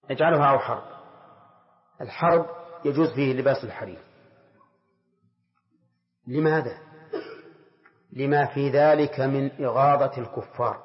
نجعلها أو حرب. الحرب يجوز فيه لباس الحرير. لماذا؟ لما في ذلك من إغاظة الكفار،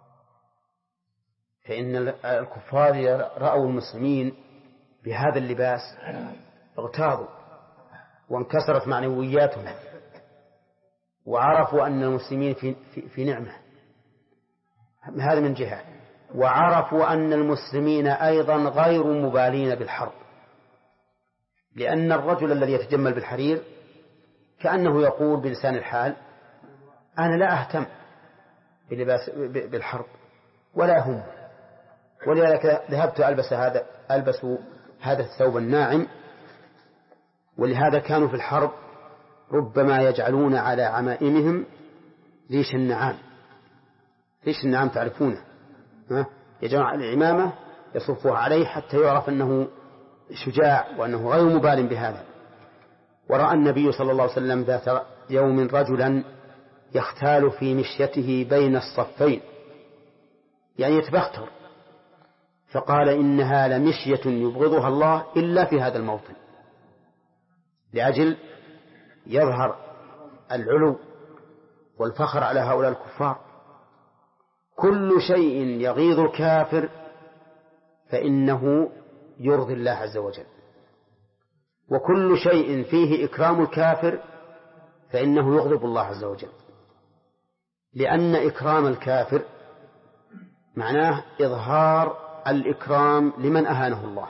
فإن الكفار رأوا المسلمين بهذا اللباس اغتاظوا وانكسرت معنوياتهم، وعرفوا أن المسلمين في نعمة، هذا من جهة، وعرفوا أن المسلمين أيضا غير مبالين بالحرب، لأن الرجل الذي يتجمل بالحرير كأنه يقول بلسان الحال أنا لا أهتم بالحرب ولا هم، ولذلك ذهبت ألبس هذا الثوب الناعم. ولهذا كانوا في الحرب ربما يجعلون على عمائمهم ريش النعام. ريش النعام تعرفونه، يجعلون على العمامة يصفوها عليه حتى يعرف أنه شجاع وأنه غير مبال بهذا. ورأى النبي صلى الله عليه وسلم ذات يوم رجلا يختال في مشيته بين الصفين، يعني يتبختر، فقال إنها لمشية يبغضها الله إلا في هذا الموطن، لأجل يظهر العلو والفخر على هؤلاء الكفار. كل شيء يغيظ الكافر فإنه يرضي الله عز وجل، وكل شيء فيه إكرام الكافر فإنه يغضب الله عز وجل، لأن إكرام الكافر معناه إظهار الإكرام لمن أهانه الله،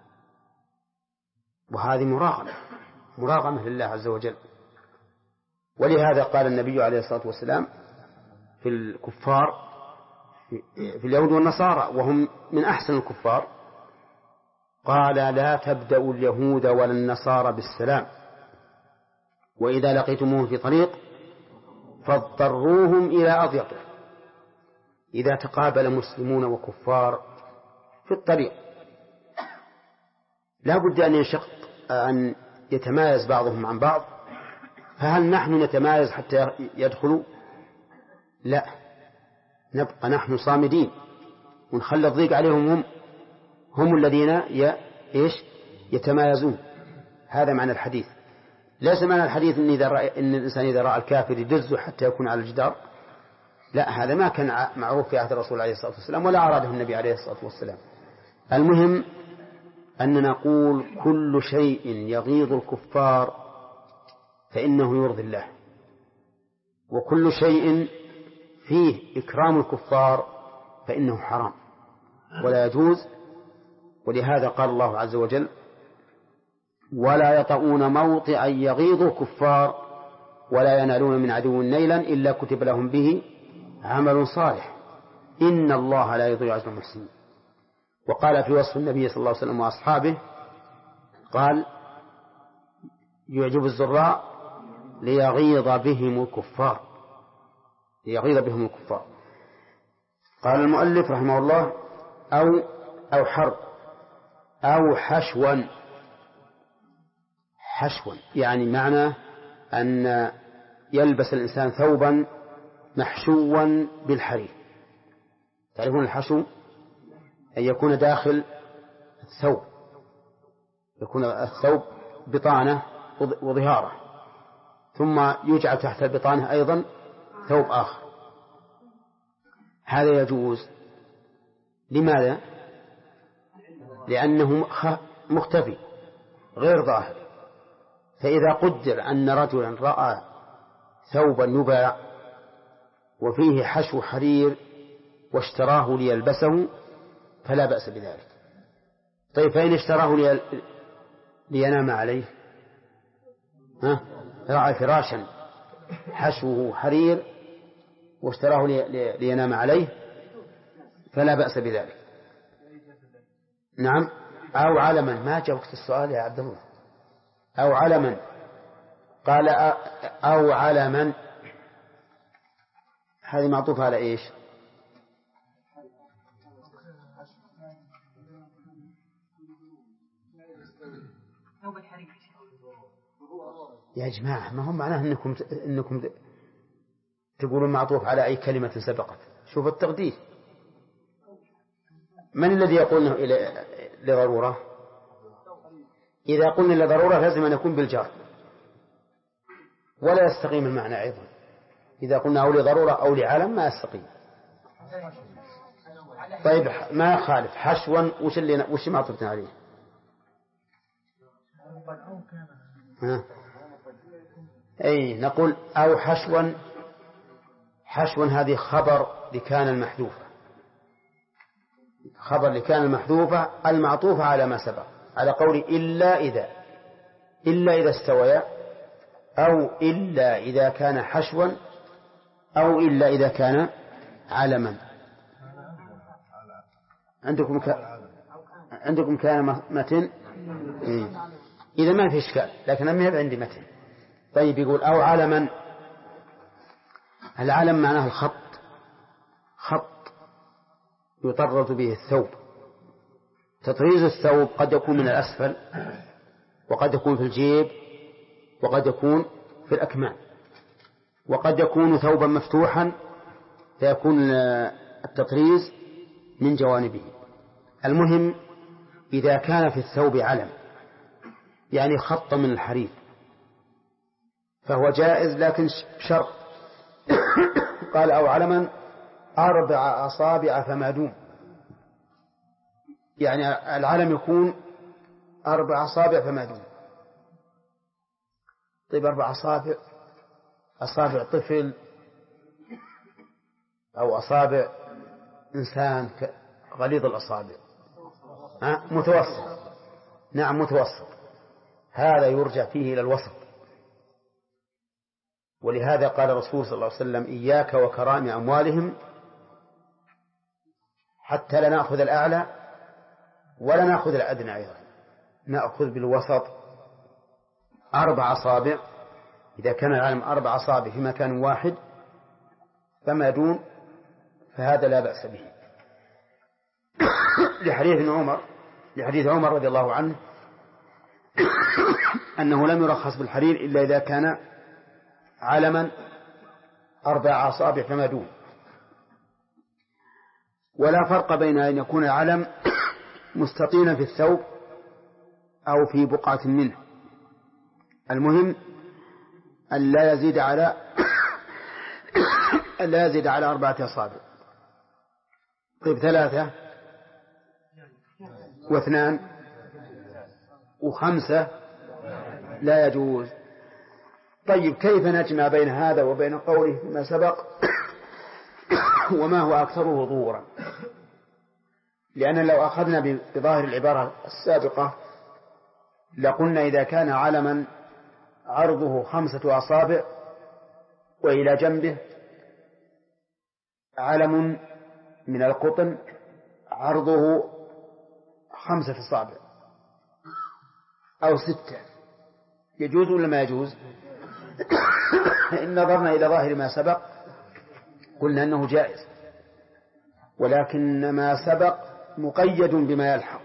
وهذه مراغمة لله عز وجل. ولهذا قال النبي عليه الصلاة والسلام في الكفار في اليهود والنصارى وهم من أحسن الكفار، قال لا تبدأوا اليهود ولا النصارى بالسلام، وإذا لقيتموهم في طريق فاضطروهم إلى أضيقه. إذا تقابل مسلمون وكفار في الطريق لا بد أن يتمايز بعضهم عن بعض، فهل نحن نتمايز حتى يدخلوا؟ لا، نبقى نحن صامدين ونخلي الضيق عليهم، هم الذين يتمايزون. هذا معنى الحديث. ليس معنى الحديث إن الإنسان إذا رأى الكافر يدزه حتى يكون على الجدار، لا، هذا ما كان معروف في عهد الرسول عليه الصلاة والسلام ولا أراده النبي عليه الصلاة والسلام. المهم أن نقول كل شيء يغيظ الكفار فإنه يرضي الله، وكل شيء فيه إكرام الكفار فإنه حرام ولا يجوز. ولهذا قال الله عز وجل ولا يطؤون موطئا يغيظ الكفار ولا ينالون من عدو نيلا إلا كتب لهم به عمل صالح إن الله لا يضيع أجر المحسنين. وقال في وصف النبي صلى الله عليه وسلم وأصحابه قال يعجب الزراء ليغيظ بهم الكفار. قال المؤلف رحمه الله أو حرب أو حشوا يعني معنى أن يلبس الإنسان ثوبا محشوا بالحرير. تعرفون الحشو أن يكون داخل الثوب، يكون الثوب بطانة وظهاره، ثم يجعل تحت البطانة أيضا ثوب آخر. هذا يجوز. لماذا؟ لأنه مختفي غير ظاهر. فإذا قدر أن رجلا رأى ثوبا يباع وفيه حشو حرير واشتراه ليلبسه فلا بأس بذلك. طيب فإن اشتراه لينام عليه، رأى فراشا حشوه حرير واشتراه لينام عليه فلا بأس بذلك. نعم. أو علما، ما جاء وقت السؤال يا عبد الله. أو علما، قال أو علما، هذه معطوفة على إيش؟ يا جماعة ما هم معناه إنكم تقولون معطوف على أي كلمة سبقت. شوف التقدير. من الذي يقول لضرورة؟ إذا قلنا لضرورة لازم أن يكون بالجر، ولا يستقيم المعنى أيضا. إذا قلنا أو لضرورة أو لعلم ما يستقيم. طيب ما يخالف حشوا، وش ما عطفتنا عليه؟ أي نقول أو حشوا. حشوا هذه خبر لكان المحذوفة، خبر لكان المحذوفة المعطوفة على ما سبق، على قول إلا إذا استويا، أو إلا إذا كان حشوا، أو إلا إذا كان علما. عندكم كان متن إذا ما في إشكال، لكن أنا عندي متن. طيب يقول أو علما. العلم معناه الخط، خط يطرز به الثوب. تطريز الثوب قد يكون من الأسفل، وقد يكون في الجيب، وقد يكون في الأكمام، وقد يكون ثوبا مفتوحا فيكون التطريز من جوانبه. المهم إذا كان في الثوب علم يعني خط من الحرير فهو جائز، لكن شرط قال أو علما 4 أصابع فما دون، يعني العلم يكون 4 أصابع فما دون. طيب 4 أصابع، أصابع طفل أو أصابع إنسان غليظ الأصابع؟ متوسط. نعم متوسط، هذا يرجع فيه إلى الوسط. ولهذا قال الرسول صلى الله عليه وسلم إياك وكرام أموالهم حتى لا نأخذ الأعلى ولا نأخذ الأدنى أيضا، نأخذ بالوسط. 4 أصابع، إذا كان العالم 4 أصابع في مكان واحد فما دون فهذا لا بأس به. لحديث عمر رضي الله عنه أنه لم يرخص بالحرير إلا إذا كان علما 4 أصابع فما دون. ولا فرق بين أن يكون العلم مستطيلا في الثوب أو في بقعة منه، المهم أن لا يزيد على 4 أصابع. طيب 3 و2 و5 لا يجوز. طيب كيف نجمع بين هذا وبين قوله ما سبق وما هو أكثره ظهورا؟ لأن لو أخذنا بظاهر العبارة السابقة لقلنا إذا كان علما عرضه 5 أصابع وإلى جنبه علم من القطن عرضه 5 أصابع أو 6، يجوز ولا ما يجوز؟ إن نظرنا إلى ظاهر ما سبق قلنا أنه جائز، ولكن ما سبق مقيد بما يلحق،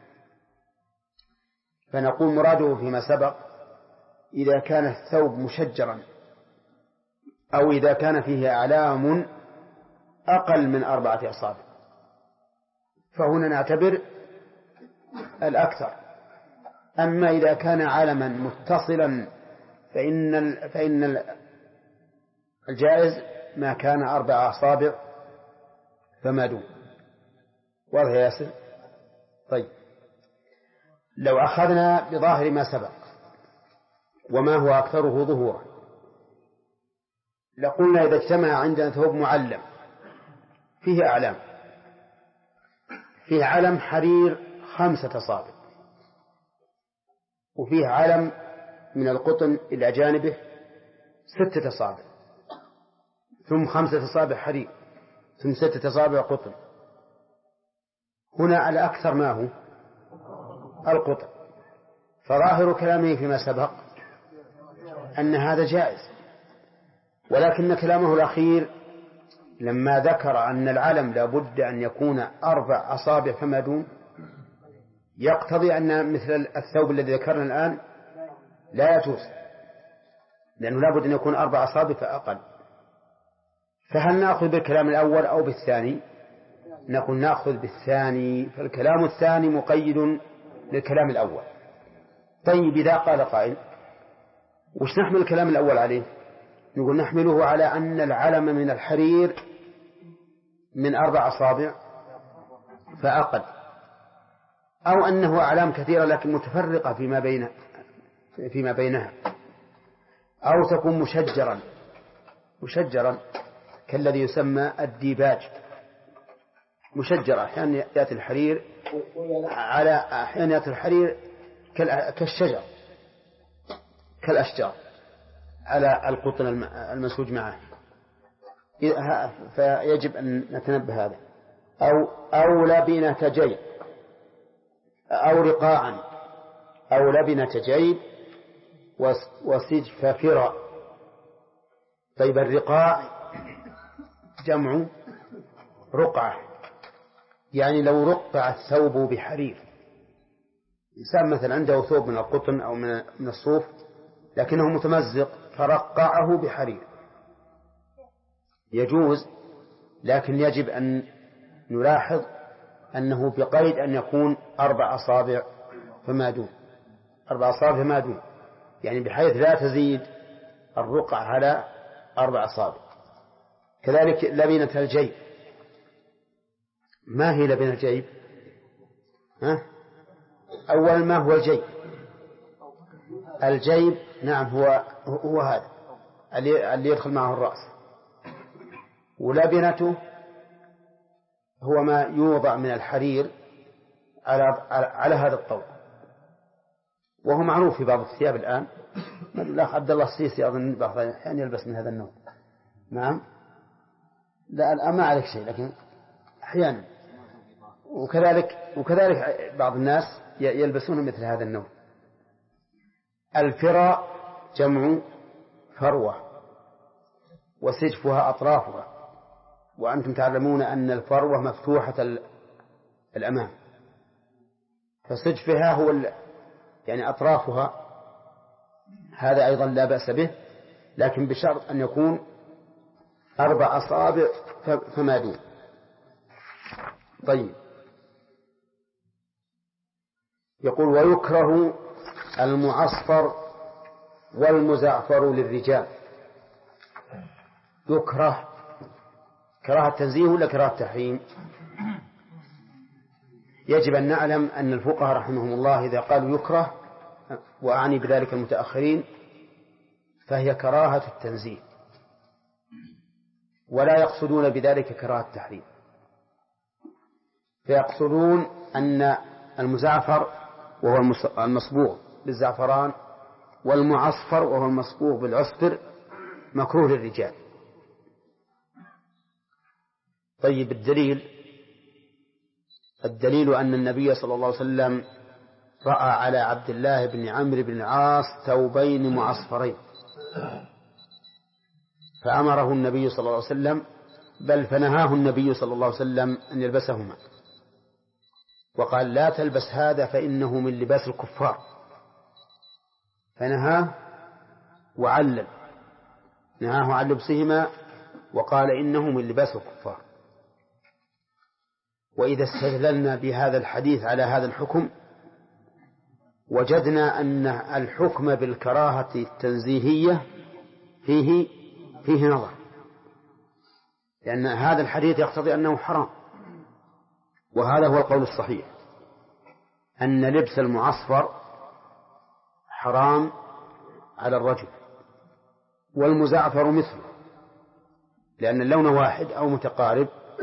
فنقول مراده فيما سبق إذا كان الثوب مشجرا أو إذا كان فيه أعلام أقل من 4 أصابع، فهنا نعتبر الأكثر. أما إذا كان علما متصلا فإن الجائز ما كان 4 أصابع فما دون. واضح يا ياسر؟ طيب لو أخذنا بظاهر ما سبق وما هو أكثره ظهورا لقلنا إذا اجتمع عندنا ثوب معلم فيه أعلام، فيه علم حرير 5 أصابع، وفيه علم من القطن إلى جانبه 6 أصابع، ثم 5 أصابع حرير، ثم 6 أصابع قطن، هنا على أكثر ما هو القطن. فظاهر كلامه فيما سبق أن هذا جائز، ولكن كلامه الأخير لما ذكر أن العلم لا بد أن يكون 4 أصابع فما دون يقتضي أن مثل الثوب الذي ذكرنا الآن لا يجوز، لأنه لا بد أن يكون 4 أصابع فأقل. فهل نأخذ بالكلام الأول أو بالثاني؟ نقول نأخذ بالثاني، فالكلام الثاني مقيد للكلام الأول. طيب إذا قال قائل وش نحمل الكلام الأول عليه؟ نقول نحمله على أن العلم من الحرير من 4 أصابع فأقل، أو أنه أعلام كثيرة لكن متفرقة فيما بينها، أو تكون مشجرا كالذي يسمى الديباج، مشجرة. أحيانا يأتي الحرير أحيانا يأتي الحرير كالشجر كالأشجار على القطن المنسوج معه، فيجب أن نتنبه هذا. أو لبنة جيب أو رقاعا أو لبنة جيب وسجف فرا. طيب الرقاع جمع رقعة، يعني لو رقع الثوب بحرير، إنسان مثلا عنده ثوب من القطن أو من الصوف لكنه متمزق فرقعه بحرير يجوز، لكن يجب أن نلاحظ أنه بقيد أن يكون 4 أصابع فما دون، 4 أصابع فما دون، يعني بحيث لا تزيد الرقع على 4 أصابع. كذلك لبنة الجيب. ما هي لبنة الجيب؟ أولا ما هو الجيب؟ الجيب نعم هو هذا اللي يدخل معه الرأس، ولبنته هو ما يوضع من الحرير على هذا الطوق، وهو معروف في بعض الثياب الآن. الأخ عبد الله السيسي أظن بعض الأحيان يلبس من هذا النوع. نعم، لا الآن ما عليك شيء، لكن أحيانا وكذلك بعض الناس يلبسون مثل هذا النوع. الفراء جمع فروة وسجفها أطرافها، وأنتم تعلمون أن الفروة مفتوحة الأمام، فسجفها هو يعني أطرافها، هذا أيضا لا بأس به، لكن بشرط أن يكون 4 أصابع فما دون. طيب يقول ويكره المعصفر والمزعفر للرجال. يكره كراهة تنزيه ولا كراهة تحريم؟ يجب أن نعلم أن الفقهاء رحمهم الله إذا قالوا يكره، وأعني بذلك المتأخرين، فهي كراهة التنزيه، ولا يقصدون بذلك كراهة التحريم، فيقصدون أن المزعفر وهو المصبوغ بالزعفران والمعصفر وهو المصبوغ بالعصفر مكروه للرجال. طيب الدليل أن النبي صلى الله عليه وسلم رأى على عبد الله بن عمرو بن العاص ثوبين معصفرين فأمره النبي صلى الله عليه وسلم، بل فنهاه النبي صلى الله عليه وسلم أن يلبسهما، وقال لا تلبس هذا فإنه من لباس الكفار، فنهاه وعلل، نهاه عن لبسهما وقال إنه من لباس الكفار. وإذا استدللنا بهذا الحديث على هذا الحكم وجدنا أن الحكم بالكراهة التنزيهية فيه نظر، لأن هذا الحديث يقتضي أنه حرام، وهذا هو القول الصحيح، أن لبس المعصفر حرام على الرجل، والمزعفر مثله، لأن اللون واحد أو متقارب،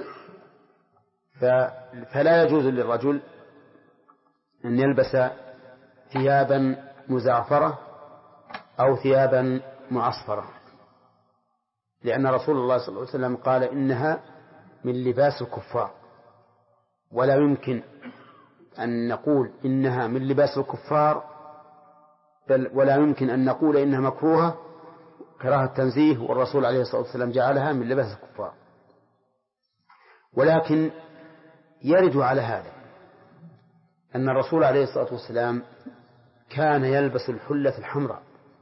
فلا يجوز للرجل أن يلبس ثيابا مزعفرة أو ثيابا معصفرة، لأن رسول الله صلى الله عليه وسلم قال إنها من لباس الكفار، ولا يمكن أن نقول إنها من لباس الكفار، بل ولا يمكن أن نقول إنها مكروهة كراهة تنزيه، والرسول عليه الصلاة والسلام جعلها من لباس الكفار. ولكن يرد على هذا أن الرسول عليه الصلاة والسلام كان يلبس الحلة الحمراء،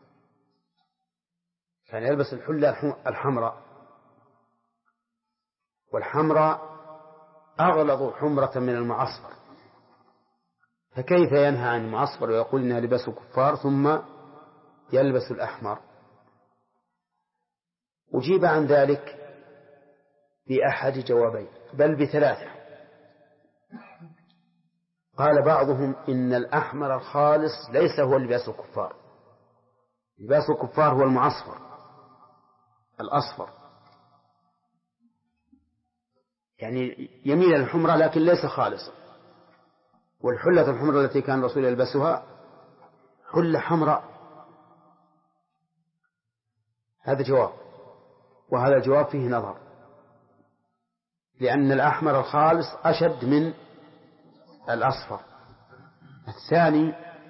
كان يلبس الحلة الحمراء، والحمراء أغلظ حمرة من المعصفر، فكيف ينهى عن المعصفر ويقول إنها لباس كفار ثم يلبس الأحمر؟ أجيب عن ذلك بأحد جوابين بل بثلاثة. قال بعضهم إن الأحمر الخالص ليس هو لباس الكفار، لباس الكفار هو المعصفر الأصفر، يعني يميل الحمرة لكن ليس خالصا. والحلة الحمراء التي كان الرسول يلبسها حلة حمراء. هذا جواب، وهذا الجواب فيه نظر، لأن الأحمر الخالص أشد من الأصفر. الثاني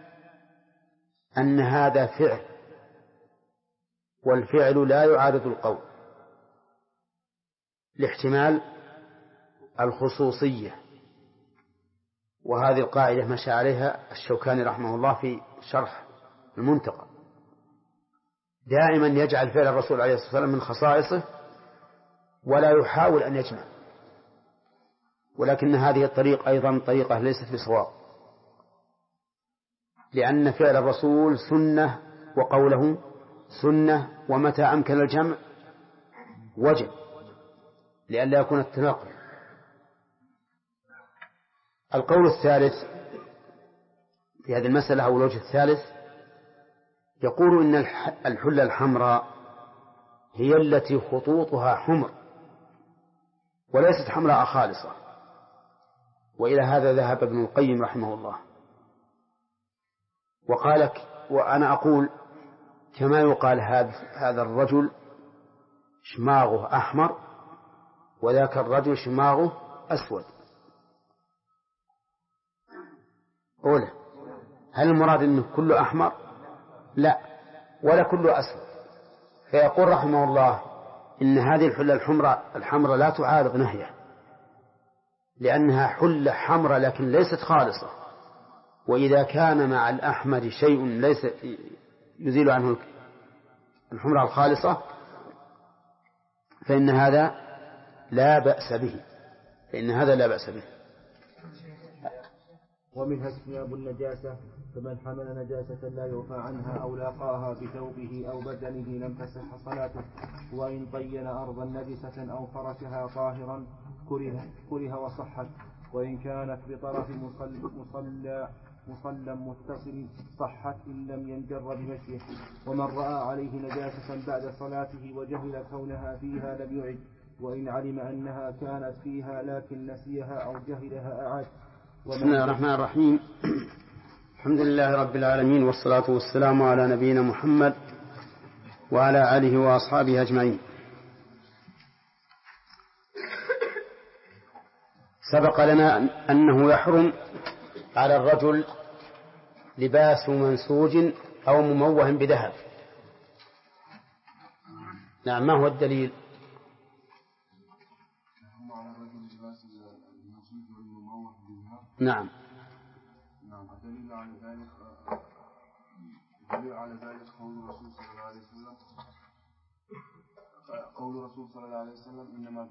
أن هذا فعل، والفعل لا يعارض القول لاحتمال الخصوصية، وهذه القاعدة مشى عليها الشوكاني رحمه الله في شرح المنتقى، دائما يجعل فعل الرسول عليه الصلاة والسلام من خصائصه ولا يحاول أن يجمع، ولكن هذه الطريقة أيضا طريقة ليست بصواب، لأن فعل الرسول سنة وقوله سنة، ومتى أمكن الجمع وجب لئلا يكون التناقض. القول الثالث في هذه المسألة أو الوجه الثالث يقول إن الحلة الحمراء هي التي خطوطها حمر وليست حمراء خالصة، وإلى هذا ذهب ابن القيم رحمه الله وقال وأنا أقول كما يقال هذا الرجل شماغه أحمر وذاك الرجل شماغه أسود. أولا هل المراد أنه كله أحمر؟ لا، ولا كله أسود. فيقول رحمه الله إن هذه الحلة الحمراء لا تعارض نهيه، لأنها حلة حمراء لكن ليست خالصة، وإذا كان مع الأحمر شيء ليس يزيل عنه الحمراء الخالصة فإن هذا لا بأس به، ومنها اجتناب النجاسة، فمن حمل نجاسة لا يعفى عنها أو لاقاها بثوبه أو بدنه لم تصح صلاته، وإن طين أرضا نجسة أو فرشها طاهرا كره وصحت، وإن كانت بطرف مصلى متصل صحت إن لم ينجر بمشيه. ومن رأى عليه نجاسة بعد صلاته وجهل كونها فيها لم يعد، وإن علم أنها كانت فيها لكن نسيها أو جهلها أعاد. بسم الله الرحمن الرحيم. الحمد لله رب العالمين، والصلاة والسلام على نبينا محمد وعلى آله وأصحابه أجمعين. سبق لنا أنه يحرم على الرجل لباس منسوج أو مموه بذهب. نعم، ما هو الدليل؟ نعم. الدليل على ذلك قول الرسول صلى الله عليه وسلم إنما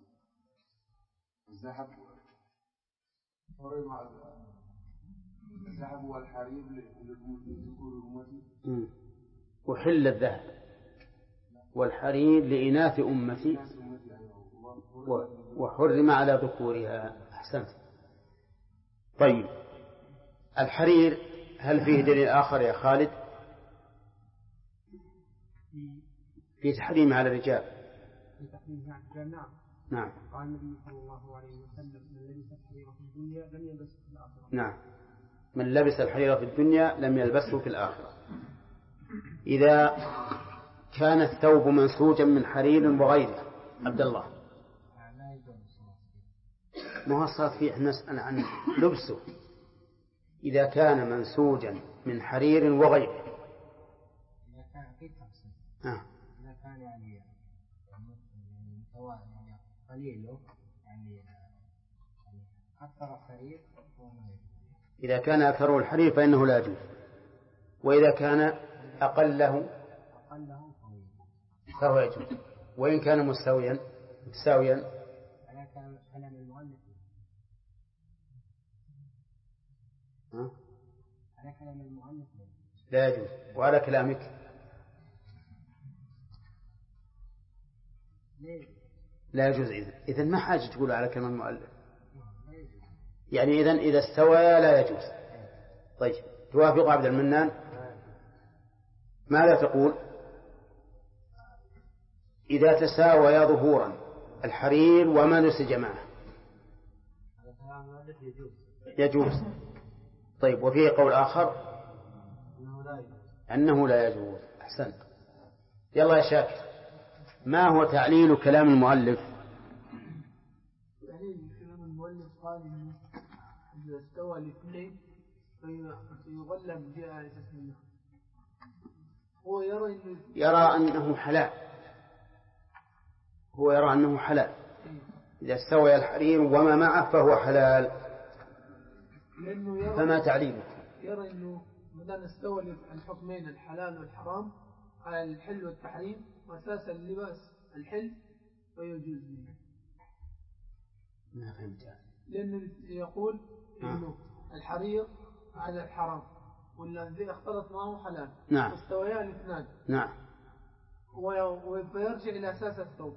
الذهب والحرير لذكور أمتي، وحل الذهب والحرير لإناث أمتي وحرم على ذكورها. أحسنت. طيب، الحرير هل فيه دليل آخر يا خالد في تحريم على الرجال؟ في تحريم على الرجال، نعم. نعم. قال النبي صلى الله عليه وسلم من لبس الحرير في الدنيا لم يلبسه في الآخرة. نعم، من لبس الحرير في الدنيا لم يلبسه في الآخرة. إذا كان الثوب منسوجا من حرير وغيره، عبد الله، ما هو الصلاة فيه؟ نسأل عن لبسه. إذا كان منسوجا من حرير وغيره، إذا كان في تفصيل، إذا كان يعني قليله يعني أكثر الحرير، إذا كان أكثره الحرير فإنه لا يجوز، وإذا كان أقله فهو يجوز، وإن كان متساويا على كلام المؤلف على كلام المؤلف لا يجوز. وعلى كلامك لا يجوز. إذن ما حاجة تقول على كلام المؤلف، يعني إذا استوى لا يجوز. طيب توافق عبد المنان؟ ماذا تقول إذا تساويا ظهورا الحرير وما نسج معه؟ يجوز. طيب وفيه قول آخر أنه لا يجوز. أحسنت. يلا يا شاكر، ما هو تعليل كلام المؤلف؟ تعليل كلام المؤلف قال إنه إذا استوى الاثنين فيغلب جاء اسمه. هو يرى أنه حلال. هو يرى أنه حلال إذا استوى الحرير وما معه فهو حلال. فما تعليله؟ يرى أنه مدام استوى الحكمين الحلال والحرام على الحل والتحريم وأساس اللباس الحل فيجوز منه. ما فهمت. لأنه يقول إنه الحرير على الحرام والذي اختلط معه حلال. نعم. واستويا الاثنان. نعم. ويرجع إلى أساس الثوب.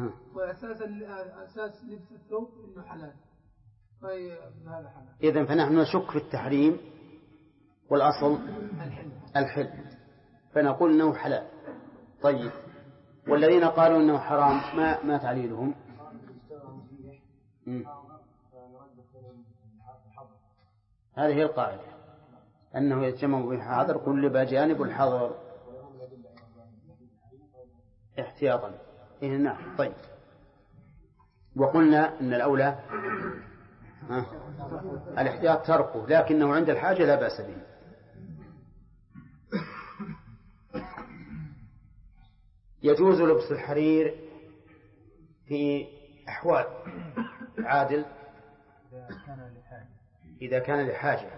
وأساس لبس الثوب إنه حلال. فهذا حلال. إذن فنحن نشك في التحريم والأصل الحل فنقول إنه حلال. طيب والذين قالوا إنه حرام ما تعليلهم؟ هذه هي القاعدة، أنه يتجمع بالحاضر كل بجانب الحظر احتياطا. إيه نعم. طيب وقلنا إن الأولى الاحتياط تركه، لكنه عند الحاجة لا بأس به. يجوز لبس الحرير في أحوال عادل إذا كان لحاجة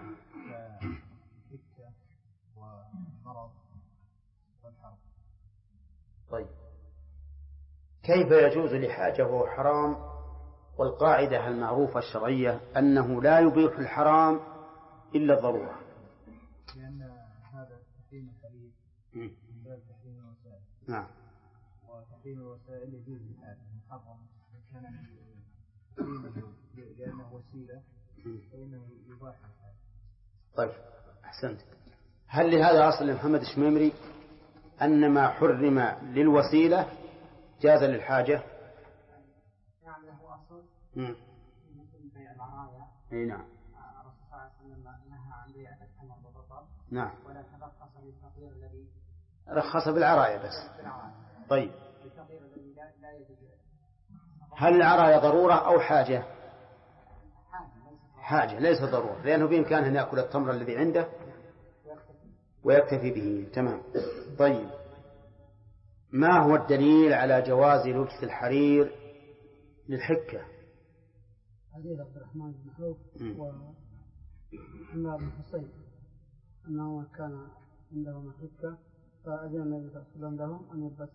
طيب كيف يجوز لحاجة وهو حرام؟ والقاعدة المعروفة الشرعية أنه لا يبيح الحرام إلا الضرورة. لأن هذا تحريم الحرير من باب تحريم الوسائل. نعم. وتحريم الوسائل يجوز للحاجة محرم كان تحريمه لأنه وسيلة فإنه يباح الحاجة. طيب أحسنت. هل لهذا أصل محمد الشميمري أن ما حرم للوسيلة جاز للحاجة؟ نعم له أصل. مثل بيع العرايا. أي نعم. الرسول صلى الله عليه وسلم نهى عن بيع الحمر والبقر. نعم. ولكن رخص بالفقير الذي رخص بالعرايا بس. طيب الفقير الذي لا يجد. هل العرايا ضرورة أو حاجة؟ حاجة ليس ضرورة، لأنه بإمكانه أن يأكل التمر الذي عنده ويكتفي به. تمام. طيب ما هو الدليل على جواز لبس الحرير للحكة؟ حديث عبد الرحمن بن عوف وعمار بن حصين أنه كان عندهم حكة فأذن النبي صلى الله عليه وسلم لهم أن يلبس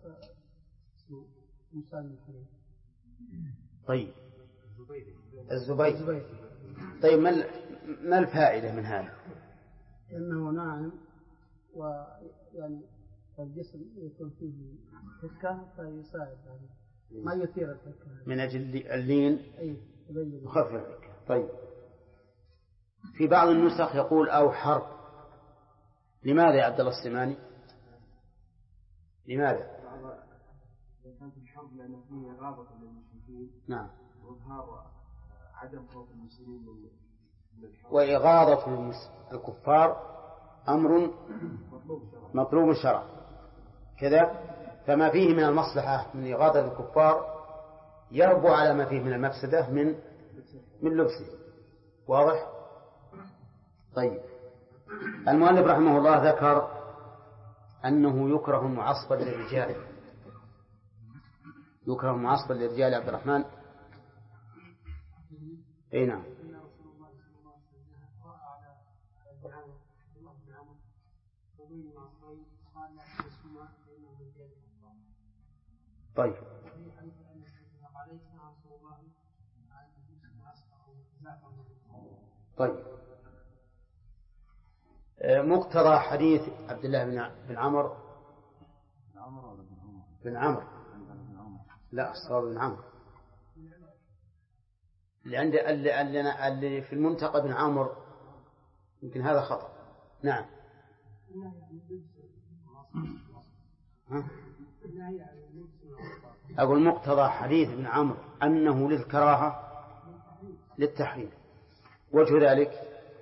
مسالم الحرير. طيب الزبير. طيب ما الفائدة من هذا؟ لأنه ناعم ويعني الجسم يكون فيه حكة فيساعد يعني ما يثير الحكة من أجل اللين وخفف الحكة. طيب في بعض النسخ يقول أو حرب. لماذا يا عبد الله السماني؟ لماذا؟ كانت الحرب لأنه فيه إغاظة للمشركين. نعم. وإظهار عدم خوف المسلمين من الحرب. وإغاظة الكفار أمر مطلوب شرعا كذا، فما فيه من المصلحة من إغاظة الكفار يربو على ما فيه من المفسدة من لبسه. واضح؟ طيب المؤلف رحمه الله ذكر أنه يكره معصبا للرجال. يكره معصبا للرجال عبد الرحمن. أي نعم. طيب طيب مقتضى حديث عبد الله بن عمرو بن عمرو لا الصواب بن عمرو اللي في المنتقى بن عمرو يمكن هذا خطأ. نعم. أقول مقتضى حديث ابن عمرو أنه للكراهة للتحريم. وجه ذلك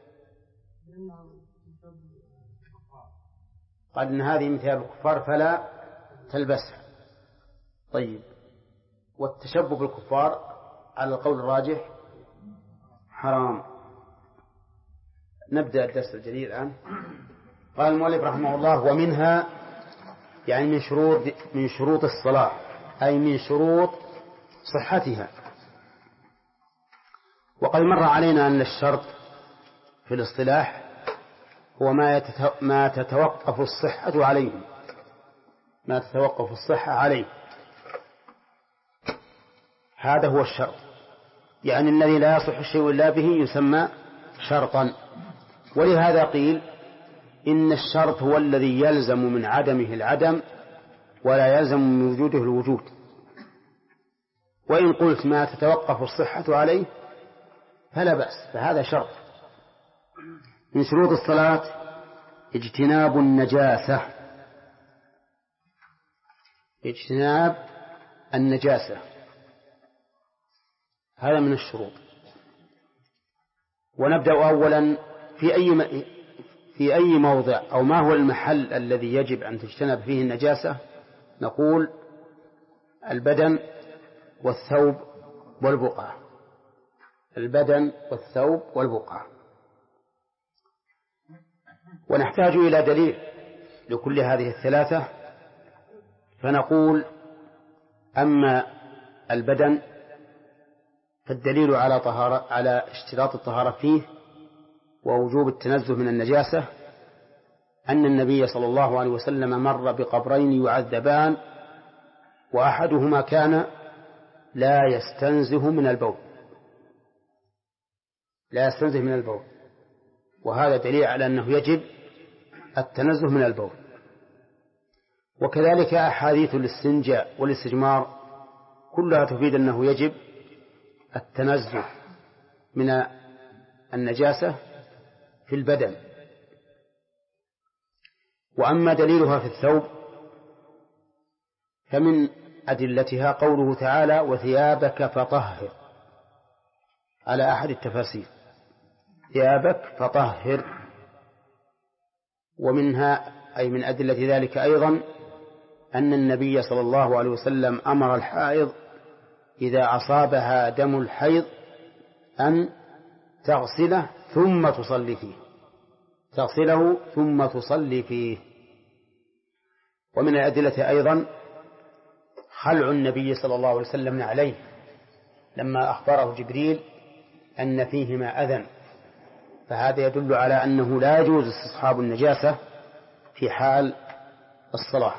قال إن هذه من ثياب الكفار فلا تلبسها. طيب، والتشبه بالكفار على القول الراجح حرام. نبدأ الدرس الجديد الآن. قال المؤلف رحمه الله: ومنها يعني من شروط الصلاة، أي من شروط صحتها. وقد مر علينا أن الشرط في الاصطلاح هو ما تتوقف الصحة عليه، ما تتوقف الصحة عليه، هذا هو الشرط. يعني الذي لا يصح الشيء إلا به يسمى شرطا. ولهذا قيل إن الشرط هو الذي يلزم من عدمه العدم ولا يلزم من وجوده الوجود. وإن قلت ما تتوقف الصحة عليه فلا بأس، فهذا شرط. من شروط الصلاة اجتناب النجاسة، اجتناب النجاسة، هذا من الشروط. ونبدأ أولا في أي موضع أو ما هو المحل الذي يجب أن تجتنب فيه النجاسة. نقول البدن والثوب والبقعة، البدن والثوب والبقعة. ونحتاج إلى دليل لكل هذه الثلاثة، فنقول أما البدن فالدليل على اشتراط الطهارة فيه ووجوب التنزه من النجاسة أن النبي صلى الله عليه وسلم مر بقبرين يعذبان، وأحدهما كان لا يستنزه من البول، لا يستنزه من البول، وهذا دليل على أنه يجب التنزه من البول. وكذلك أحاديث الاستنجاء والاستجمار كلها تفيد أنه يجب التنزه من النجاسة في البدن. وأما دليلها في الثوب فمن أدلتها قوله تعالى: وثيابك فطهر، على أحد التفاسير، ثيابك فطهر. ومنها أي من أدلة ذلك أيضا أن النبي صلى الله عليه وسلم أمر الحائض إذا أصابها دم الحيض أن تغسله ثم تصلي فيه، تغسله ثم تصلي فيه. ومن الأدلة أيضا خلع النبي صلى الله عليه وسلم عليه لما أخبره جبريل أن فيهما أذى، فهذا يدل على أنه لا يجوز استصحاب النجاسة في حال الصلاة.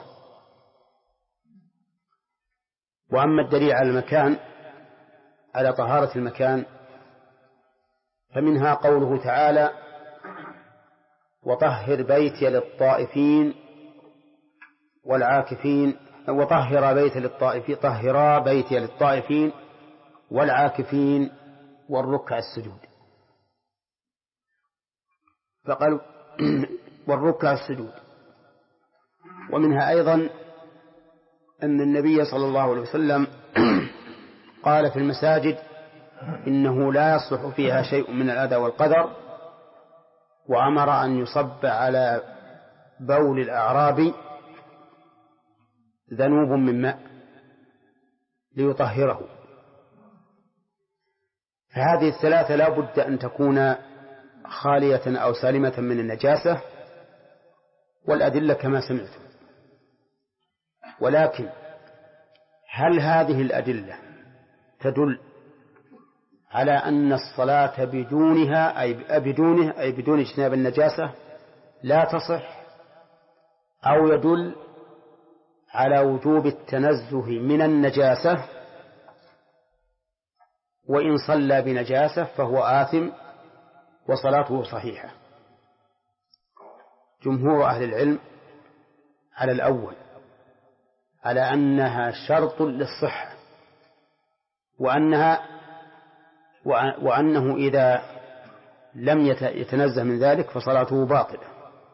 وأما الدليل على المكان، على طهارة المكان، فمنها قوله تعالى: وطهر بيتي للطائفين والعاكفين، وطهر بيتي للطائفين، طهرا بيتي للطائفين والعاكفين والركع السجود. فقالوا والركع السجود. ومنها أيضا أن النبي صلى الله عليه وسلم قال في المساجد إنه لا يصلح فيها شيء من الأذى والقدر، وأمر أن يصب على بول الأعراب ذنوب من ماء ليطهره. فهذه الثلاثة لا بد أن تكون خالية أو سالمة من النجاسة، والأدلة كما سمعتم. ولكن هل هذه الأدلة تدل على أن الصلاة بدونها أي بدون اجتناب النجاسة لا تصح، أو يدل على وجوب التنزه من النجاسة وإن صلى بنجاسة فهو آثم وصلاته صحيحة؟ جمهور أهل العلم على الأول، على أنها شرط للصحة، وأنه إذا لم يتنزه من ذلك فصلاته باطلة.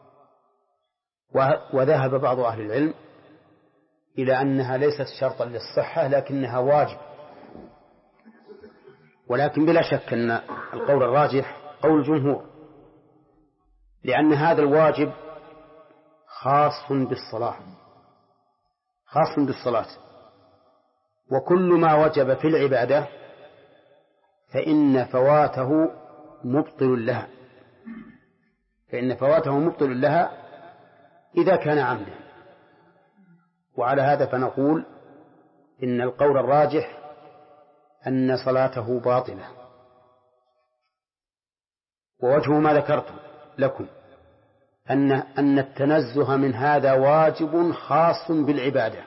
وذهب بعض أهل العلم إلى أنها ليست شرطا للصحة لكنها واجب، ولكن بلا شك أن القول الراجح قول الجمهور، لأن هذا الواجب خاص بالصلاة، وكل ما وجب في العبادة فإن فواته مبطل لها إذا كان عمدا. وعلى هذا فنقول إن القول الراجح أن صلاته باطلة. ووجه ما ذكرت لكم أن التنزه من هذا واجب خاص بالعبادة،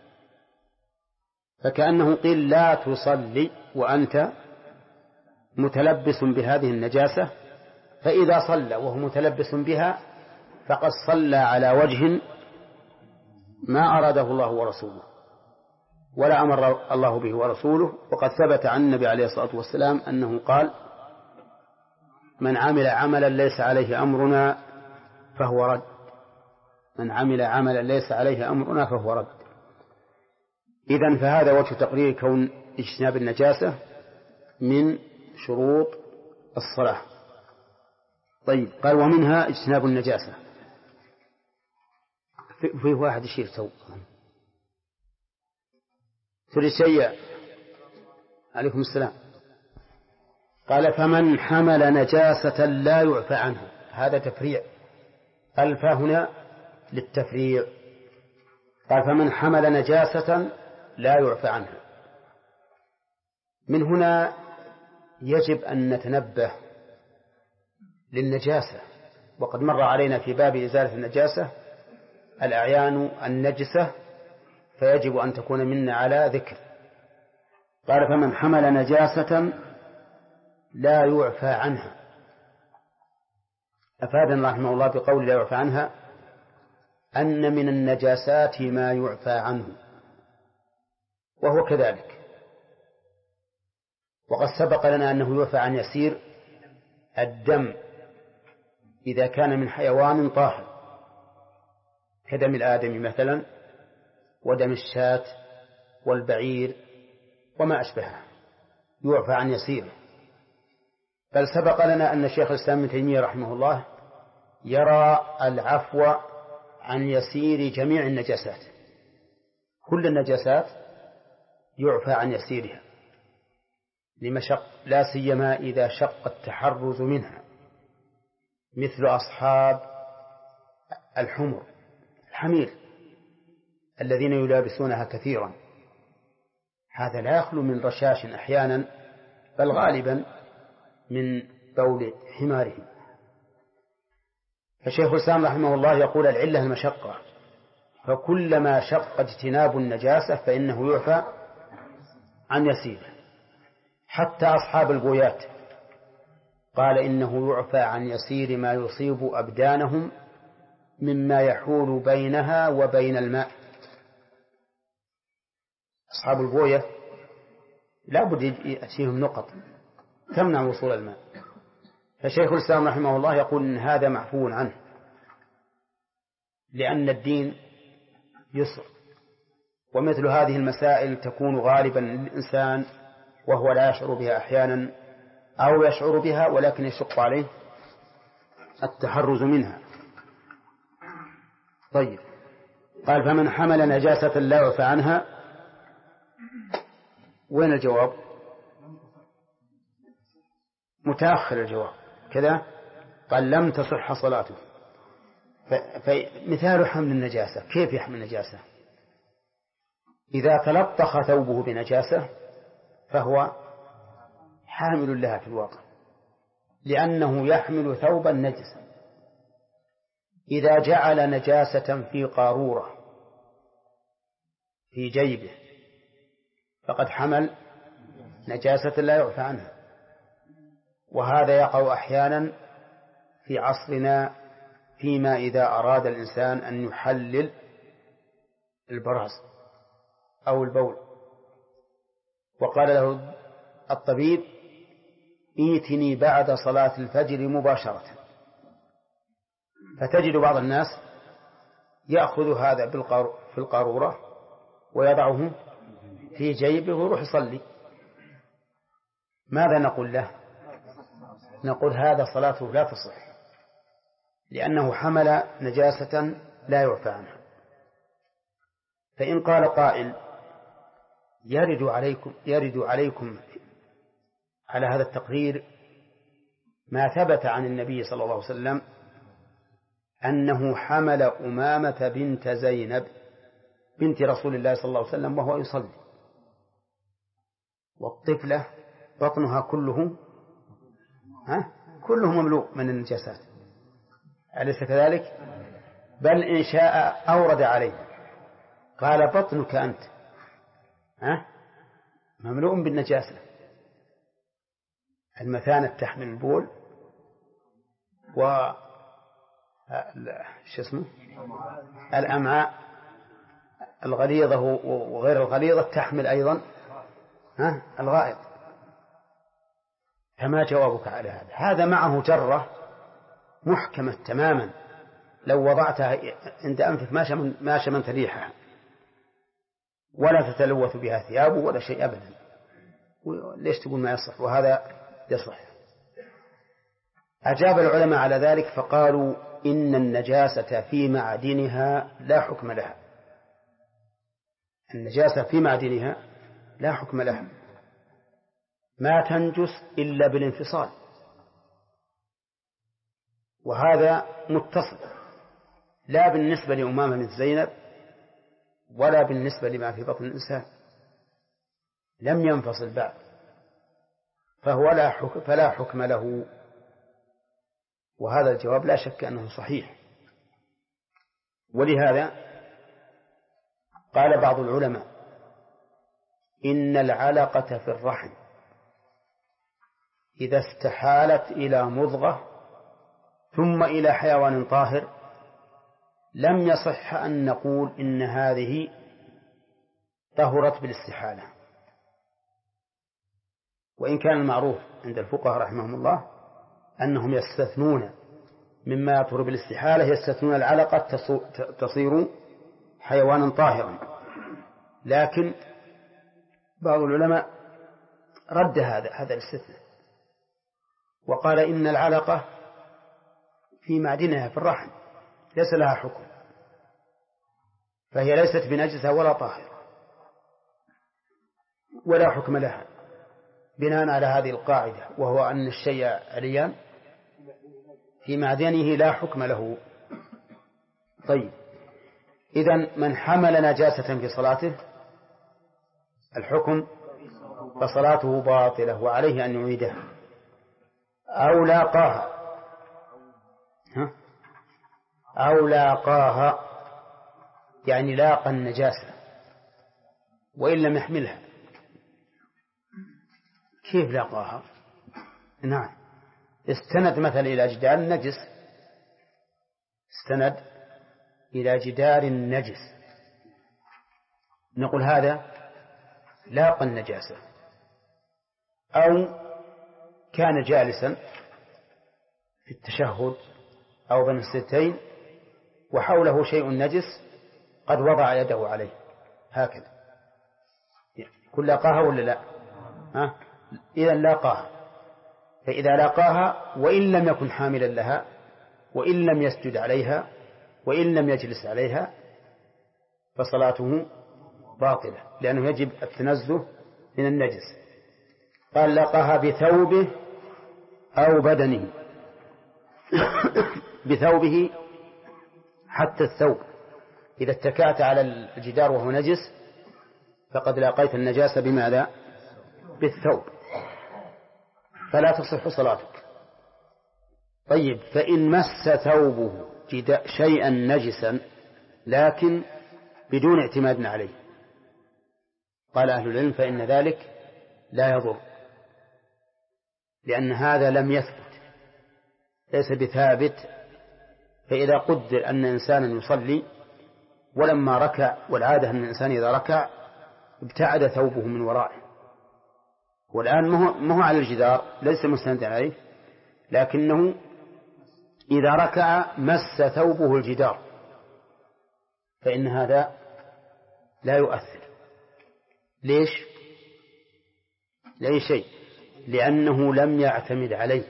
فكأنه قيل لا تصلي وأنت متلبس بهذه النجاسة، فإذا صلى وهو متلبس بها فقد صلى على وجه ما أراده الله ورسوله ولا أمر الله به ورسوله. وقد ثبت عن النبي عليه الصلاة والسلام أنه قال: من عمل عملا ليس عليه أمرنا فهو رد. من عمل عملا ليس عليه أمرنا فهو رد. إذن فهذا وجه تقرير كون اجتناب النجاسة من شروط الصلاة. طيب، قال: ومنها اجتناب النجاسة. في واحد يشير تو تريد شيء؟ عليكم السلام. قال: فمن حمل نجاسة لا يعفى عنها. هذا تفريع، الفا هنا للتفريع. قال: فمن حمل نجاسة لا يعفى عنها. من هنا يجب أن نتنبه للنجاسة، وقد مر علينا في باب إزالة النجاسة الأعيان النجسة، فيجب أن تكون منا على ذكر. قال: فمن حمل نجاسة لا يعفى عنها. أفادنا رحمه الله بقول لا يعفى عنها أن من النجاسات ما يعفى عنه، وهو كذلك. وقد سبق لنا أنه يعفى عن يسير الدم إذا كان من حيوان طاهر كدم الآدم مثلا، ودم الشاة والبعير وما أشبهه، يعفى عن يسيره. بل سبق لنا أن شيخ الإسلام ابن تيمية رحمه الله يرى العفو عن يسير جميع النجاسات، كل النجاسات يعفى عن يسيرها لا سيما إذا شق التحرز منها، مثل أصحاب الحمير الذين يلابسونها كثيرا. هذا لا يخلو من رشاش أحيانا، بل غالبا من بول حمارهم. فشيخ الإسلام رحمه الله يقول: العلة المشقة، فكلما شق اجتناب النجاسة فإنه يعفى عن يسيره. حتى أصحاب البويات قال: إنه يعفى عن يسير ما يصيب أبدانهم مما يحول بينها وبين الماء. أصحاب البوية لا بد يأتيهم نقط تمنع وصول الماء، فشيخ الإسلام رحمه الله يقول إن هذا معفو عنه، لأن الدين يسر، ومثل هذه المسائل تكون غالبا للإنسان وهو لا يشعر بها أحيانا، أو يشعر بها ولكن يشق عليه التحرز منها. طيب، قال: فمن حمل نجاسة لا يعفى عنها. وين الجواب؟ متأخر الجواب كذا. قال: لم تصح صلاته. فمثال حمل النجاسة، كيف يحمل النجاسة؟ إذا تلطخ ثوبه بنجاسة فهو حامل لها في الواقع، لأنه يحمل ثوبا نجسا. إذا جعل نجاسة في قارورة في جيبه فقد حمل نجاسة لا يعفى عنها. وهذا يقع أحيانا في عصرنا فيما إذا أراد الإنسان أن يحلل البراز أو البول، وقال له الطبيب ائتني بعد صلاة الفجر مباشرة، فتجد بعض الناس يأخذ هذا في القارورة ويضعه في جيبه ويروح يصلي. ماذا نقول له؟ نقول هذا صلاته لا تصح، لأنه حمل نجاسة لا يعفى عنها. فإن قال قائل يرد عليكم على هذا التقرير ما ثبت عن النبي صلى الله عليه وسلم أنه حمل أمامة بنت زينب بنت رسول الله صلى الله عليه وسلم وهو يصلي، والطفلة بطنها كله مملوء من النجاسات، أليس كذلك؟ بل إن شاء أورد عليه قال بطنك أنت مملوء بالنجاسة. المثانة تحمل البول الأمعاء الغليظة وغير الغليظة تحمل أيضا الغائط. فما جوابك على هذا؟ هذا معه جرة محكمة تماما، لو وضعتها عند أنفك ما شمنت ريحها ولا تتلوث بها ثيابه ولا شيء أبدا. ليش تقول ما يصح وهذا يصح؟ أجاب العلماء على ذلك فقالوا إن النجاسة في معدنها لا حكم لها. النجاسة في معدنها لا حكم لها، ما تنجس إلا بالانفصال، وهذا متصل لا بالنسبة لأمامة بنت زينب ولا بالنسبة لما في بطن الإنسان، لم ينفصل بعد، فلا حكم له. وهذا الجواب لا شك أنه صحيح. ولهذا قال بعض العلماء إن العلقة في الرحم إذا استحالت إلى مضغة ثم إلى حيوان طاهر لم يصح أن نقول إن هذه طهرت بالاستحالة، وإن كان المعروف عند الفقهاء رحمهم الله أنهم يستثنون مما يطهر بالاستحالة، يستثنون العلقة تصير حيوانا طاهرا، لكن بعض العلماء رد هذا الاستثناء وقال إن العلقة في معدنها في الرحم ليس لها حكم، فهي ليست بنجسة ولا طاهرة ولا حكم لها، بناء على هذه القاعدة، وهو أن الشيء عريان في معدنه لا حكم له. طيب، إذن من حمل نجاسة في صلاته الحكم فصلاته باطلة وعليه أن يعيدها، أو لاقاها يعني لاقى النجاسة وإن لم يحملها. كيف لاقاها؟ نعم، استند مثلا إلى جدار نجس، استند إلى جدار نجس، نقول هذا لاقى النجاسة. أو كان جالسا في التشهد أو بين الستين وحوله شيء نجس قد وضع يده عليه هكذا، كل لاقاها ولا لا؟ إذا لاقاها، فإذا لاقاها وإن لم يكن حاملا لها وإن لم يسجد عليها وإن لم يجلس عليها فصلاته باطلة، لأنه يجب التنزه من النجس. قال لاقاها بثوبه أو بدنه بثوبه حتى الثوب، إذا اتكأت على الجدار وهو نجس فقد لاقيت النجاسة بماذا؟ بالثوب، فلا تصح صلاتك. طيب، فإن مس ثوبه شيئا نجسا لكن بدون اعتماد عليه، قال أهل العلم فإن ذلك لا يضر، لأن هذا لم يثبت، ليس بثابت فإذا قدر أن إنسانا يصلي ولما ركع، والعادة أن الإنسان إذا ركع ابتعد ثوبه من ورائه، والآن ما هو على الجدار، ليس مستندا عليه، لكنه إذا ركع مس ثوبه الجدار، فإن هذا لا يؤثر. ليش؟ لأي شيء، لأنه لم يعتمد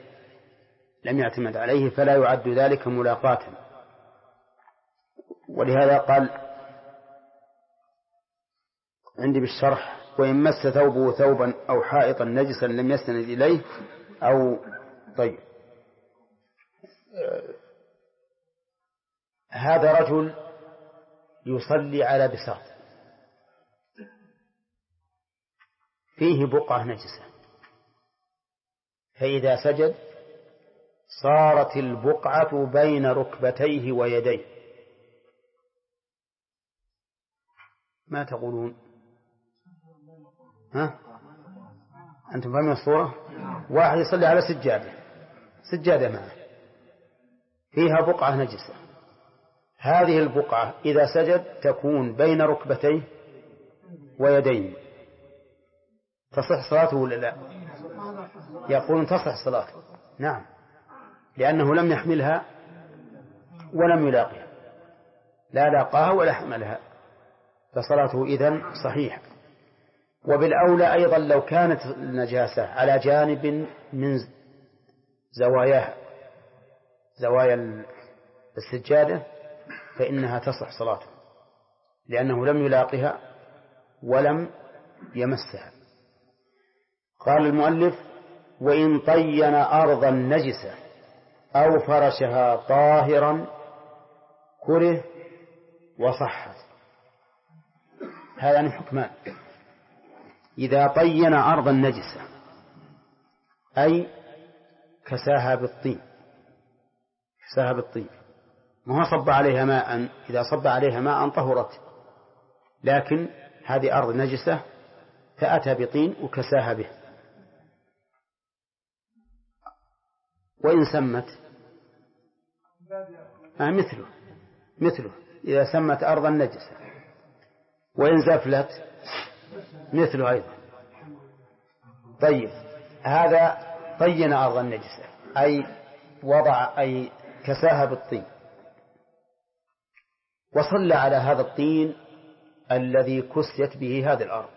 عليه فلا يعد ذلك ملاقاة. ولهذا قال عندي بالشرح: وإن مس ثوبه ثوبا أو حائطا نجسا لم يستند إليه أو طيب. هذا رجل يصلي على بساط فيه بقعة نجسة، فإذا سجد صارت البقعة بين ركبتيه ويديه. ما تقولون؟ ها؟ أنتم فاهمين الصورة؟ واحد يصلي على سجادة معه فيها بقعة نجسة، هذه البقعة إذا سجد تكون بين ركبتيه ويديه، تصح صلاته ولا لا؟ يقولون تصح صلاته، نعم، لأنه لم يحملها ولم يلاقيها، لا لاقاها ولا حملها، فصلاته إذن صحيحة. وبالأولى أيضا لو كانت النجاسة على جانب من زوايا السجادة فإنها تصح صلاته، لأنه لم يلاقها ولم يمسها. قال المؤلف: وإن طين أرضا نجسة أو فرشها طاهرا كره وصحت. هذا حكمان: إذا طين أرضا نجسة أي كساها بالطين، ما هو صب عليها ماء، إذا صب عليها ماء طهرت، لكن هذه أرض نجسة فأتى بطين وكساها به. وإن سمت مثله إذا سمت أرضا نجسة، وإن زفلت مثله أيضا. طيب، هذا طين أرضا نجسة أي كساها بالطين، وصلى على هذا الطين الذي كسيت به هذه الأرض.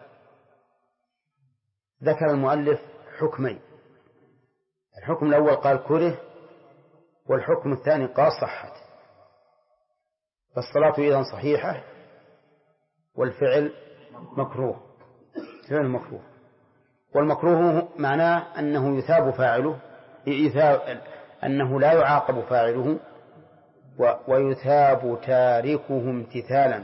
ذكر المؤلف حكمين: الحكم الأول قال كره، والحكم الثاني قال صحت. فالصلاة إذن صحيحة، والفعل مكروه، والمكروه معناه أنه يثاب فاعله، أنه لا يعاقب فاعله، ويثاب تاركه امتثالا.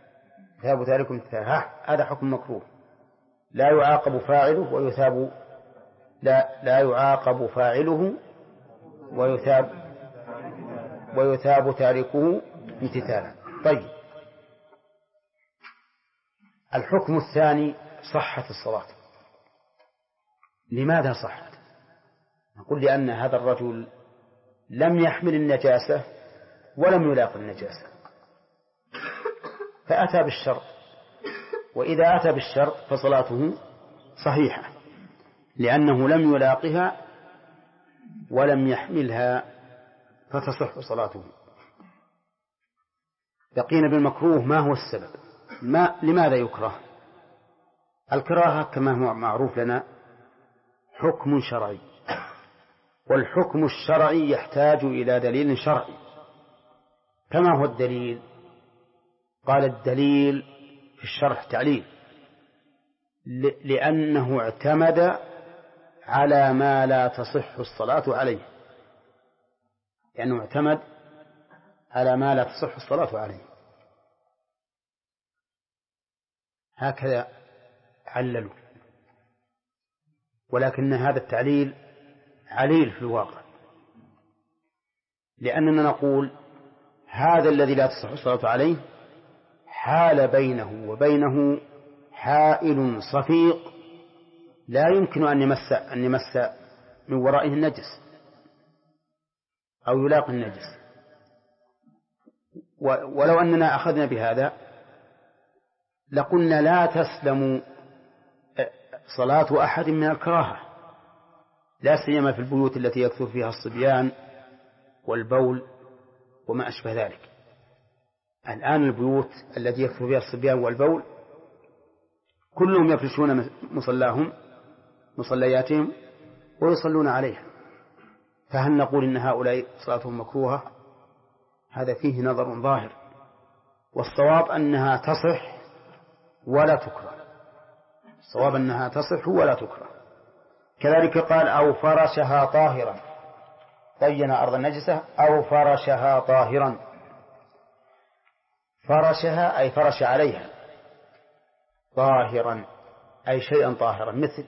هذا حكم مكروه، لا يعاقب فاعله ويثاب، لا يعاقب فاعله ويثاب تاركه امتثالا. طيب، الحكم الثاني: صحت الصلاة. لماذا صحت؟ نقول لأن هذا الرجل لم يحمل النجاسة ولم يلاق النجاسة، فأتى بالشرط، وإذا أتى بالشرط فصلاته صحيحة، لأنه لم يلاقها ولم يحملها، فتصح صلاته. بقينا بالمكروه: ما هو السبب؟ لماذا يكره؟ الكراهة كما هو معروف لنا حكم شرعي، والحكم الشرعي يحتاج إلى دليل شرعي. كما هو الدليل؟ قال: الدليل في الشرع تعليل، لأنه اعتمد على ما لا تصح الصلاة عليه، هكذا عللوا، ولكن هذا التعليل عليل في الواقع، لأننا نقول هذا الذي لا تصح الصلاة عليه حال بينه وبينه حائل صفيق لا يمكن أن يمس من ورائه النجس أو يلاقي النجس، ولو أننا أخذنا بهذا لقلنا لا تسلم صلاة أحد من الكراهة، لا سيما في البيوت التي يكثر فيها الصبيان والبول وما أشبه ذلك. الآن البيوت التي يكثر فيها الصبيان والبول كلهم يفرشون مصلياتهم ويصلون عليها، فهل نقول إن هؤلاء صلاتهم مكروهة؟ هذا فيه نظر ظاهر، والصواب أنها تصح ولا تكره. الصواب أنها تصح ولا تكره. كذلك قال أو فرشها طاهرا، طين أرض النجسة أو فرشها طاهرا. فرشها أي فرش عليها، طاهرا أي شيئا طاهرا، مثل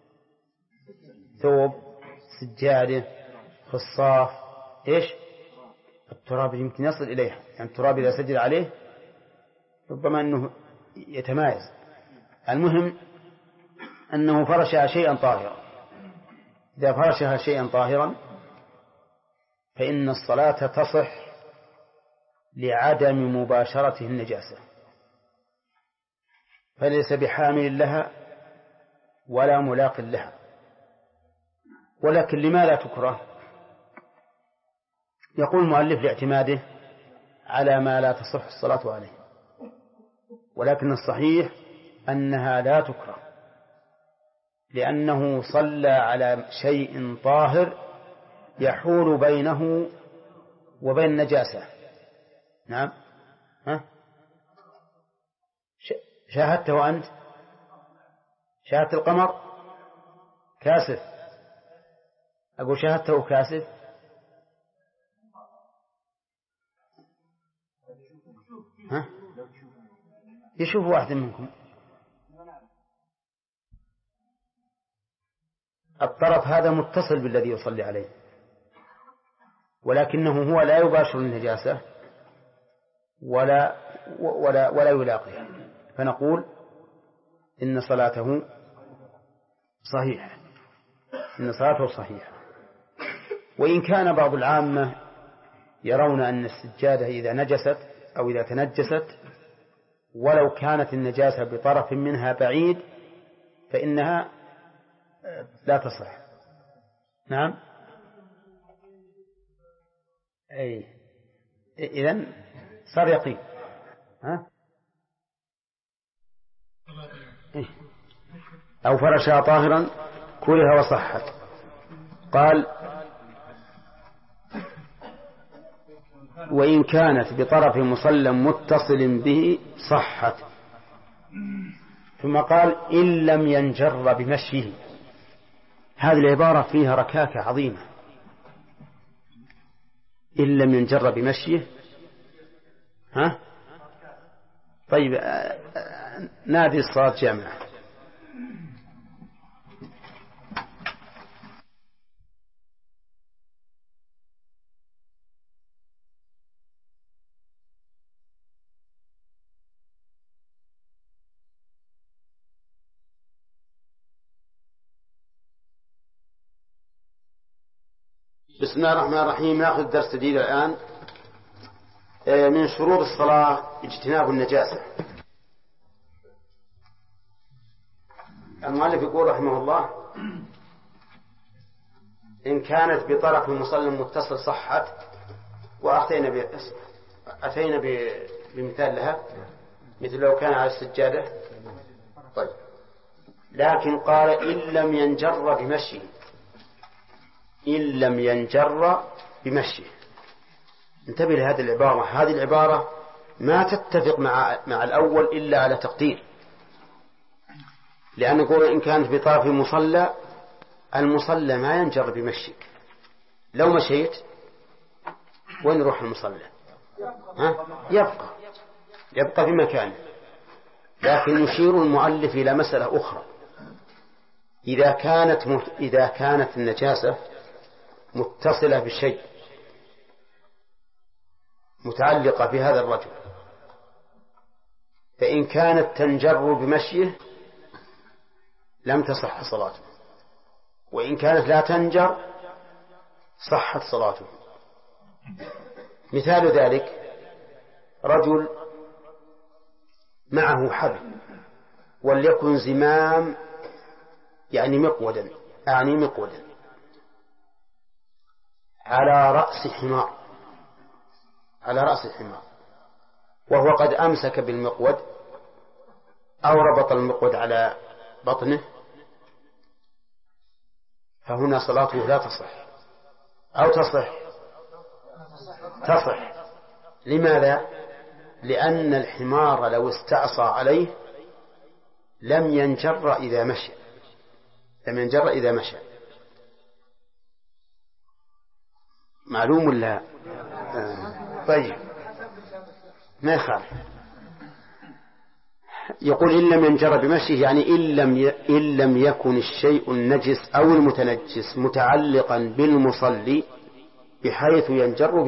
ثوب، سجادة، خصاف، إيش؟ التراب يمكن يصل إليها، يعني التراب إذا سجل عليه ربما أنه يتمايز. المهم أنه فرشها شيئا طاهرا. إذا فرشها شيئا طاهرا فإن الصلاة تصح لعدم مباشرته النجاسة، فليس بحامل لها ولا ملاق لها. ولكن لماذا تكره؟ يقول المؤلف لاعتماده على ما لا تصح الصلاة عليه، ولكن الصحيح أنها لا تكره، لأنه صلى على شيء طاهر يحول بينه وبين النجاسة. نعم. شاهدته أنت؟ شاهدت القمر كاسف؟ أقول شاهدته كاسف؟ يشوف واحد منكم الطرف هذا متصل بالذي يصلي عليه، ولكنه هو لا يباشر النجاسة ولا يلاقيها، فنقول إن صلاته صحيحة، إن صلاته صحيحة. وإن كان بعض العامة يرون أن السجادة إذا نجست أو إذا تنجست ولو كانت النجاسة بطرف منها بعيد فإنها لا تصح. نعم. أي إذن صار يقين. أو فرشها طاهرا كره وصحت. قال وإن كانت بطرف مصلى متصل به صحت. ثم قال إن لم ينجر بمشيه. هذه العبارة فيها ركاكة عظيمة. إن لم ينجر بمشيه. طيب نادي الصلاة جامعة. بسم الله الرحمن الرحيم. نأخذ درس جديد الآن. من شروط الصلاة اجتناب النجاسة. المؤلف يقول رحمه الله إن كانت بطرف المصلى متصل صحت، وأتينا بمثال لها مثل لو كان على السجادة. طيب لكن قال إن لم ينجر بمشيه. إن لم ينجر بمشيه. انتبه لهذه العبارة. هذه العبارة ما تتفق مع الأول إلا على تقدير، لأن نقول إن كانت بطرف المصلى ما ينجر بمشيك. لو مشيت وين يروح المصلى؟ يبقى في مكانه. لكن يشير المؤلف إلى مسألة أخرى. إذا كانت النجاسة متصلة بشيء متعلقة بهذا الرجل، فإن كانت تنجر بمشيه لم تصح صلاته، وإن كانت لا تنجر صحت صلاته. مثال ذلك رجل معه حبل وليكن زمام يعني مقودا على رأس حمار وهو قد أمسك بالمقود أو ربط المقود على بطنه، فهنا صلاته لا تصح أو تصح. لماذا؟ لأن الحمار لو استعصى عليه لم ينجر إذا مشى. معلوم ولا طيب ما يخالف. يقول إن لم ينجر بمشيه يعني إن لم يكن الشيء النجس أو المتنجس متعلقا بالمصلي بحيث ينجر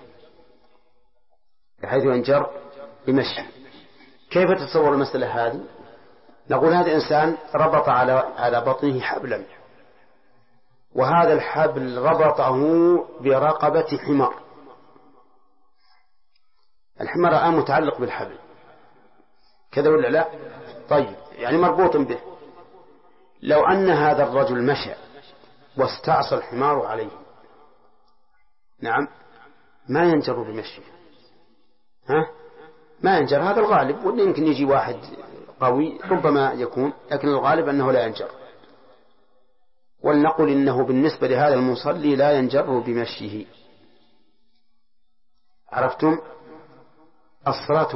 بمشيه. كيف تتصور المسألة هذه؟ نقول هذا الإنسان ربط على بطنه حبلا، وهذا الحبل ربطه برقبة حمار. الحمار الآن متعلق بالحبل كذا ولا لا؟ طيب يعني مربوط به. لو أن هذا الرجل مشى واستعصى الحمار عليه، نعم، ما ينجر بمشيه، ما ينجر. هذا الغالب، ولا يمكن يجي واحد قوي ربما يكون، لكن الغالب أنه لا ينجر. ولنقل إنه بالنسبة لهذا المصلي لا ينجر بمشيه. عرفتم؟ الصلاة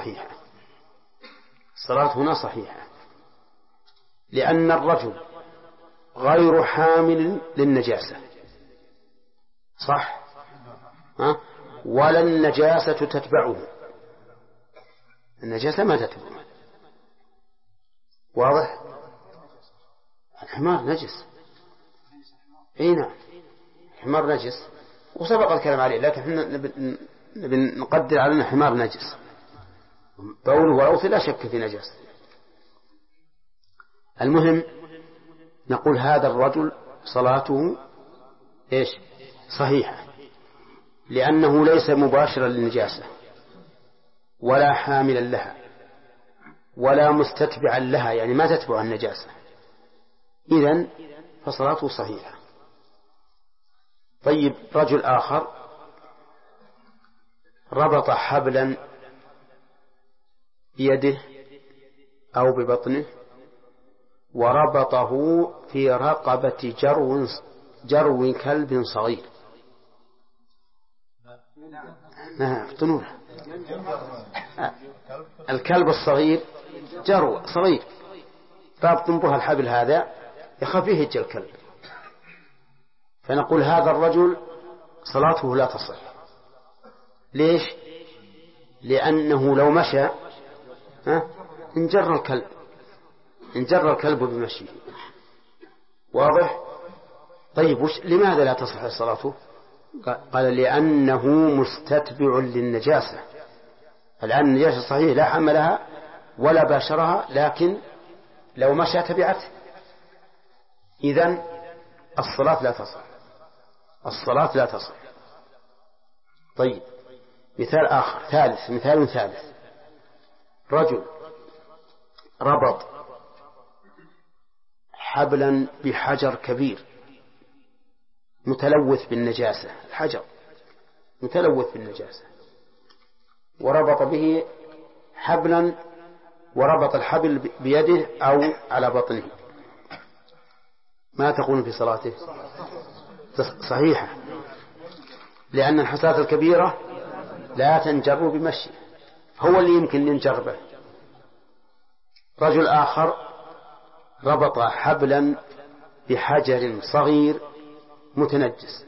هنا صحيحة لأن الرجل غير حامل للنجاسة، صح؟ ولا النجاسة تتبعه، النجاسة ما تتبعه. واضح؟ الحمار نجس، نعم الحمار نجس وسبق الكلام عليه، لكن احنا نقدر على أن الحمار نجس، بوله وروثه لا شك في نجاسة. المهم نقول هذا الرجل صلاته صحيحة، لأنه ليس مباشرا للنجاسة ولا حاملا لها ولا مستتبعا لها، يعني ما تتبع النجاسة، إذن فصلاته صحيحة. طيب رجل آخر ربط حبلا بيده أو ببطنه وربطه في رقبة جرو كلب صغير. الكلب الصغير جرو صغير رابط به الحبل هذا يخاف يهج الكلب، فنقول هذا الرجل صلاته لا تصح. ليش؟ لأنه لو مشى انجر الكلب بمشيه. واضح؟ طيب لماذا لا تصح صلاته؟ قال لأنه مستتبع للنجاسة. الآن النجاسة صحيح لا حملها ولا باشرها، لكن لو مشى تبعته، إذن الصلاة لا تصح. طيب مثال آخر ثالث رجل ربط حبلا بحجر كبير متلوث بالنجاسة، الحجر متلوث بالنجاسة، وربط به حبلا وربط الحبل بيده أو على بطنه، ما تقول في صلاته؟ صحيحة، لأن الحصاة الكبيرة لا تنجر بمشي، هو اللي يمكن ينجر به. رجل آخر ربط حبلا بحجر صغير متنجس،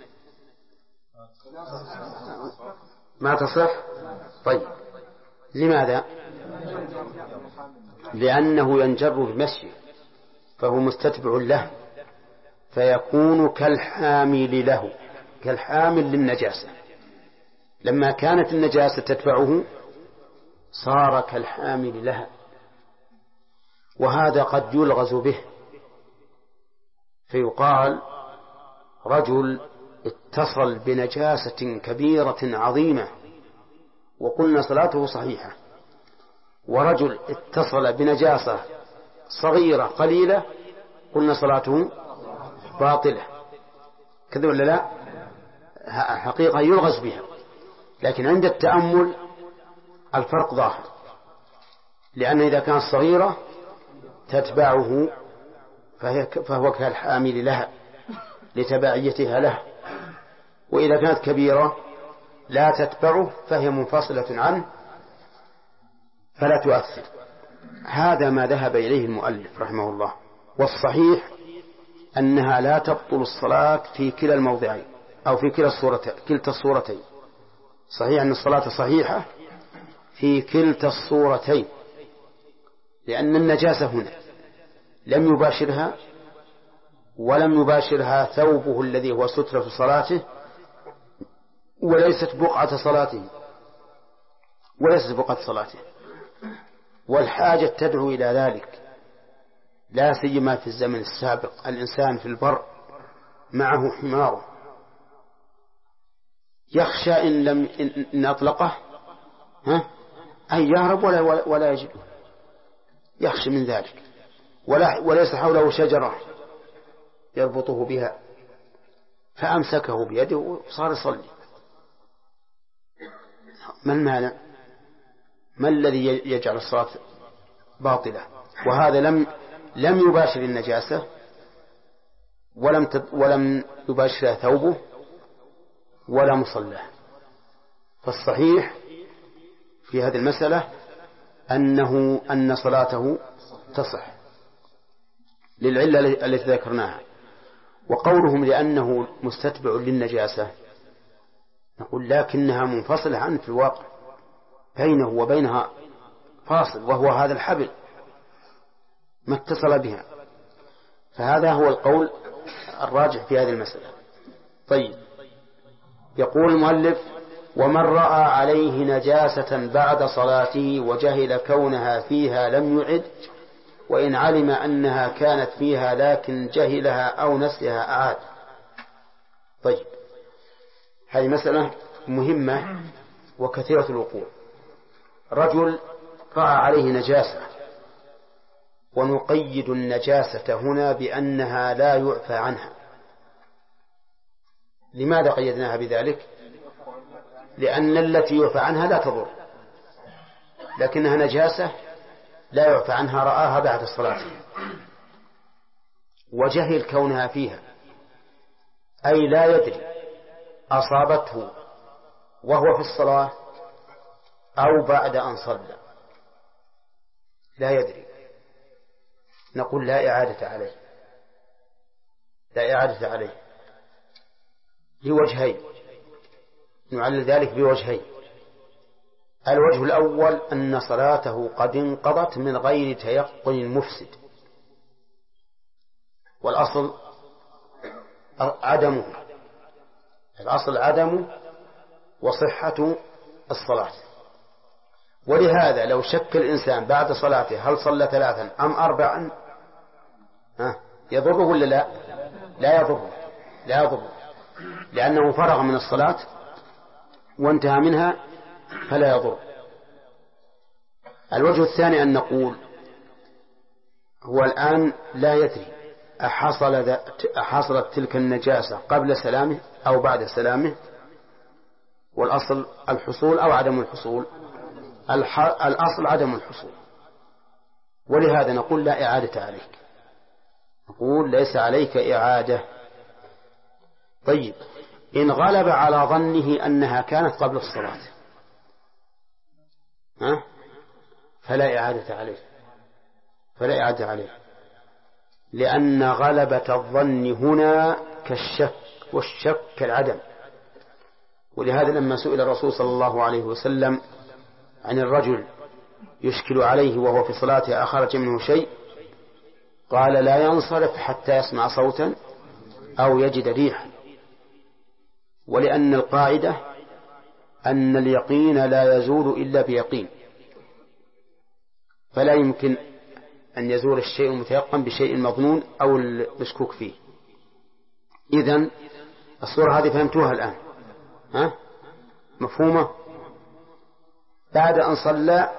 ما تصح. طيب لماذا؟ لأنه ينجر بمشي فهو مستتبع له، فيكون كالحامل للنجاسة. لما كانت النجاسة تتبعه صار كالحامل لها، وهذا قد يلغز به، فيقال رجل اتصل بنجاسة كبيرة عظيمة وقلنا صلاته صحيحة، ورجل اتصل بنجاسة صغيرة قليلة قلنا صلاته باطلة، كذا ولا لا؟ حقيقة يلغز بها، لكن عند التأمل الفرق ظاهر، لأن إذا كانت صغيرة تتبعه فهو كالحامل لها لتبعيتها له، وإذا كانت كبيرة لا تتبعه فهي منفصلة عنه فلا تؤثر. هذا ما ذهب إليه المؤلف رحمه الله. والصحيح أنها لا تبطل الصلاة في كلا الموضعين أو في كلتا الصورتين. صحيح أن الصلاة صحيحة في كلتا الصورتين، لأن النجاسة هنا لم يباشرها ولم يباشرها ثوبه الذي هو سترة صلاته، وليست بقعة صلاته، والحاجة تدعو إلى ذلك، لا سيما في الزمن السابق. الإنسان في البر معه حماره يخشى إن أطلقه أن يهرب ولا يجد، يخشى من ذلك، وليس حوله شجرة يربطه بها، فأمسكه بيده وصار يصلي. ما المانع؟ ما الذي يجعل الصلاة باطلة؟ وهذا لم يباشر النجاسة ولم يباشر ثوبه ولا مصلاه. فالصحيح في هذه المسألة أن صلاته تصح للعلة التي ذكرناها. وقولهم لأنه مستتبع للنجاسة نقول لكنها منفصلة عنه في الواقع، بينه وبينها فاصل، وهو هذا الحبل ما اتصل بها. فهذا هو القول الراجح في هذه المسألة. طيب، يقول المؤلف: ومن رأى عليه نجاسة بعد صلاته وجهل كونها فيها لم يعد، وإن علم أنها كانت فيها لكن جهلها أو نسيها أعاد. طيب، هذه مسألة مهمة وكثيرة الوقوع. رجل رأى عليه نجاسة، ونقيد النجاسة هنا بأنها لا يعفى عنها. لماذا قيدناها بذلك؟ لأن التي يعفى عنها لا تضر، لكنها نجاسة لا يعفى عنها، رآها بعد الصلاة وجهل كونها فيها، أي لا يدري أصابته وهو في الصلاة أو بعد أن صلى، لا يدري. نقول لا إعادة عليه لوجهين، نعلل ذلك بوجهين. الوجه الأول أن صلاته قد انقضت من غير تيقن المفسد، والأصل عدمه، الأصل عدمه وصحة الصلاة. ولهذا لو شك الإنسان بعد صلاته هل صلى 3 أم 4 يضره ولا لا؟ لا يضره، لأنه فرغ من الصلاة وانتهى منها فلا يضر. الوجه الثاني أن نقول هو الآن لا يدري أحصلت تلك النجاسة قبل سلامه أو بعد سلامه، والأصل الحصول أو عدم الحصول، الأصل عدم الحصول. ولهذا نقول لا إعادة عليك، نقول ليس عليك إعادة. طيب، إن غلب على ظنه أنها كانت قبل الصلاة فلا إعادة عليه، لأن غلبة الظن هنا كالشك، والشك كالعدم. ولهذا لما سئل الرسول صلى الله عليه وسلم عن الرجل يشكل عليه وهو في صلاته أخرج منه شيء، قال لا ينصرف حتى يسمع صوتا أو يجد ريحا، ولأن القاعدة أن اليقين لا يزول إلا بيقين، فلا يمكن أن يزول الشيء المتيقن بشيء مظنون أو المشكوك فيه. إذن الصورة هذه فهمتوها الآن؟ مفهومة؟ بعد أن صلى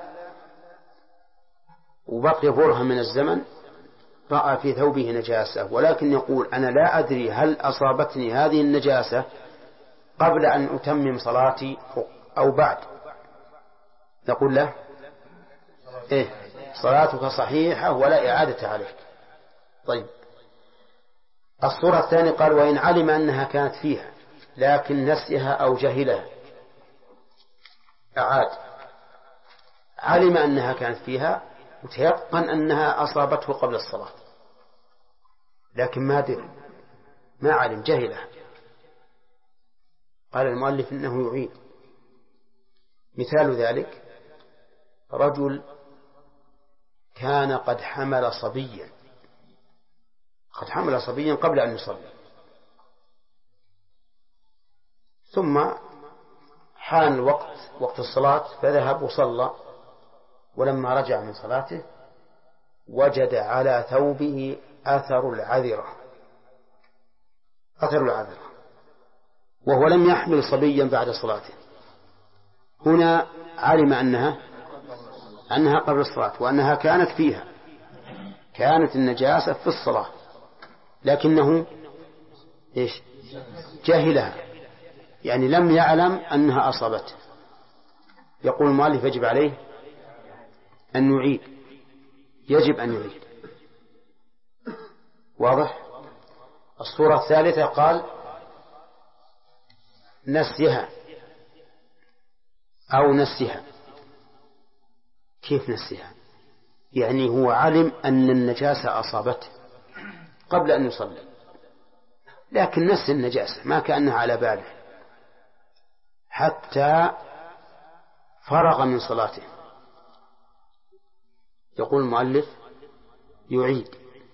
وبقي برهة من الزمن رأى في ثوبه نجاسة، ولكن يقول أنا لا أدري هل أصابتني هذه النجاسة قبل أن أتمم صلاتي أو بعد، نقول له إيه صلاتك صحيحة ولا إعادة عليك. طيب الصورة الثانية قال وإن علم أنها كانت فيها لكن نسيها أو جهلها أعاد. علم أنها كانت فيها وتيقن أنها أصابته قبل الصلاة لكن ما دري، ما علم، جهلها. قال المؤلف إنه يعيد. مثال ذلك رجل كان قد حمل صبيا قبل أن يصلي، ثم حان وقت الصلاة فذهب وصلى، ولما رجع من صلاته وجد على ثوبه أثر العذرة وهو لم يحمل صبيا بعد صلاته. هنا علم أنها قبل الصلاة وأنها كانت فيها، كانت النجاسة في الصلاة، لكنه جهلها، يعني لم يعلم أنها أصابته. يقول المؤلف يجب عليه أن يعيد، يجب أن يعيد. واضح؟ الصورة الثالثة قال نسيها أو نسيها. كيف نسيها؟ يعني هو علم أن النجاسة أصابته قبل أن يصلي، لكن نسي النجاسة ما كأنها على باله حتى فرغ من صلاته. يقول المؤلف يعيد،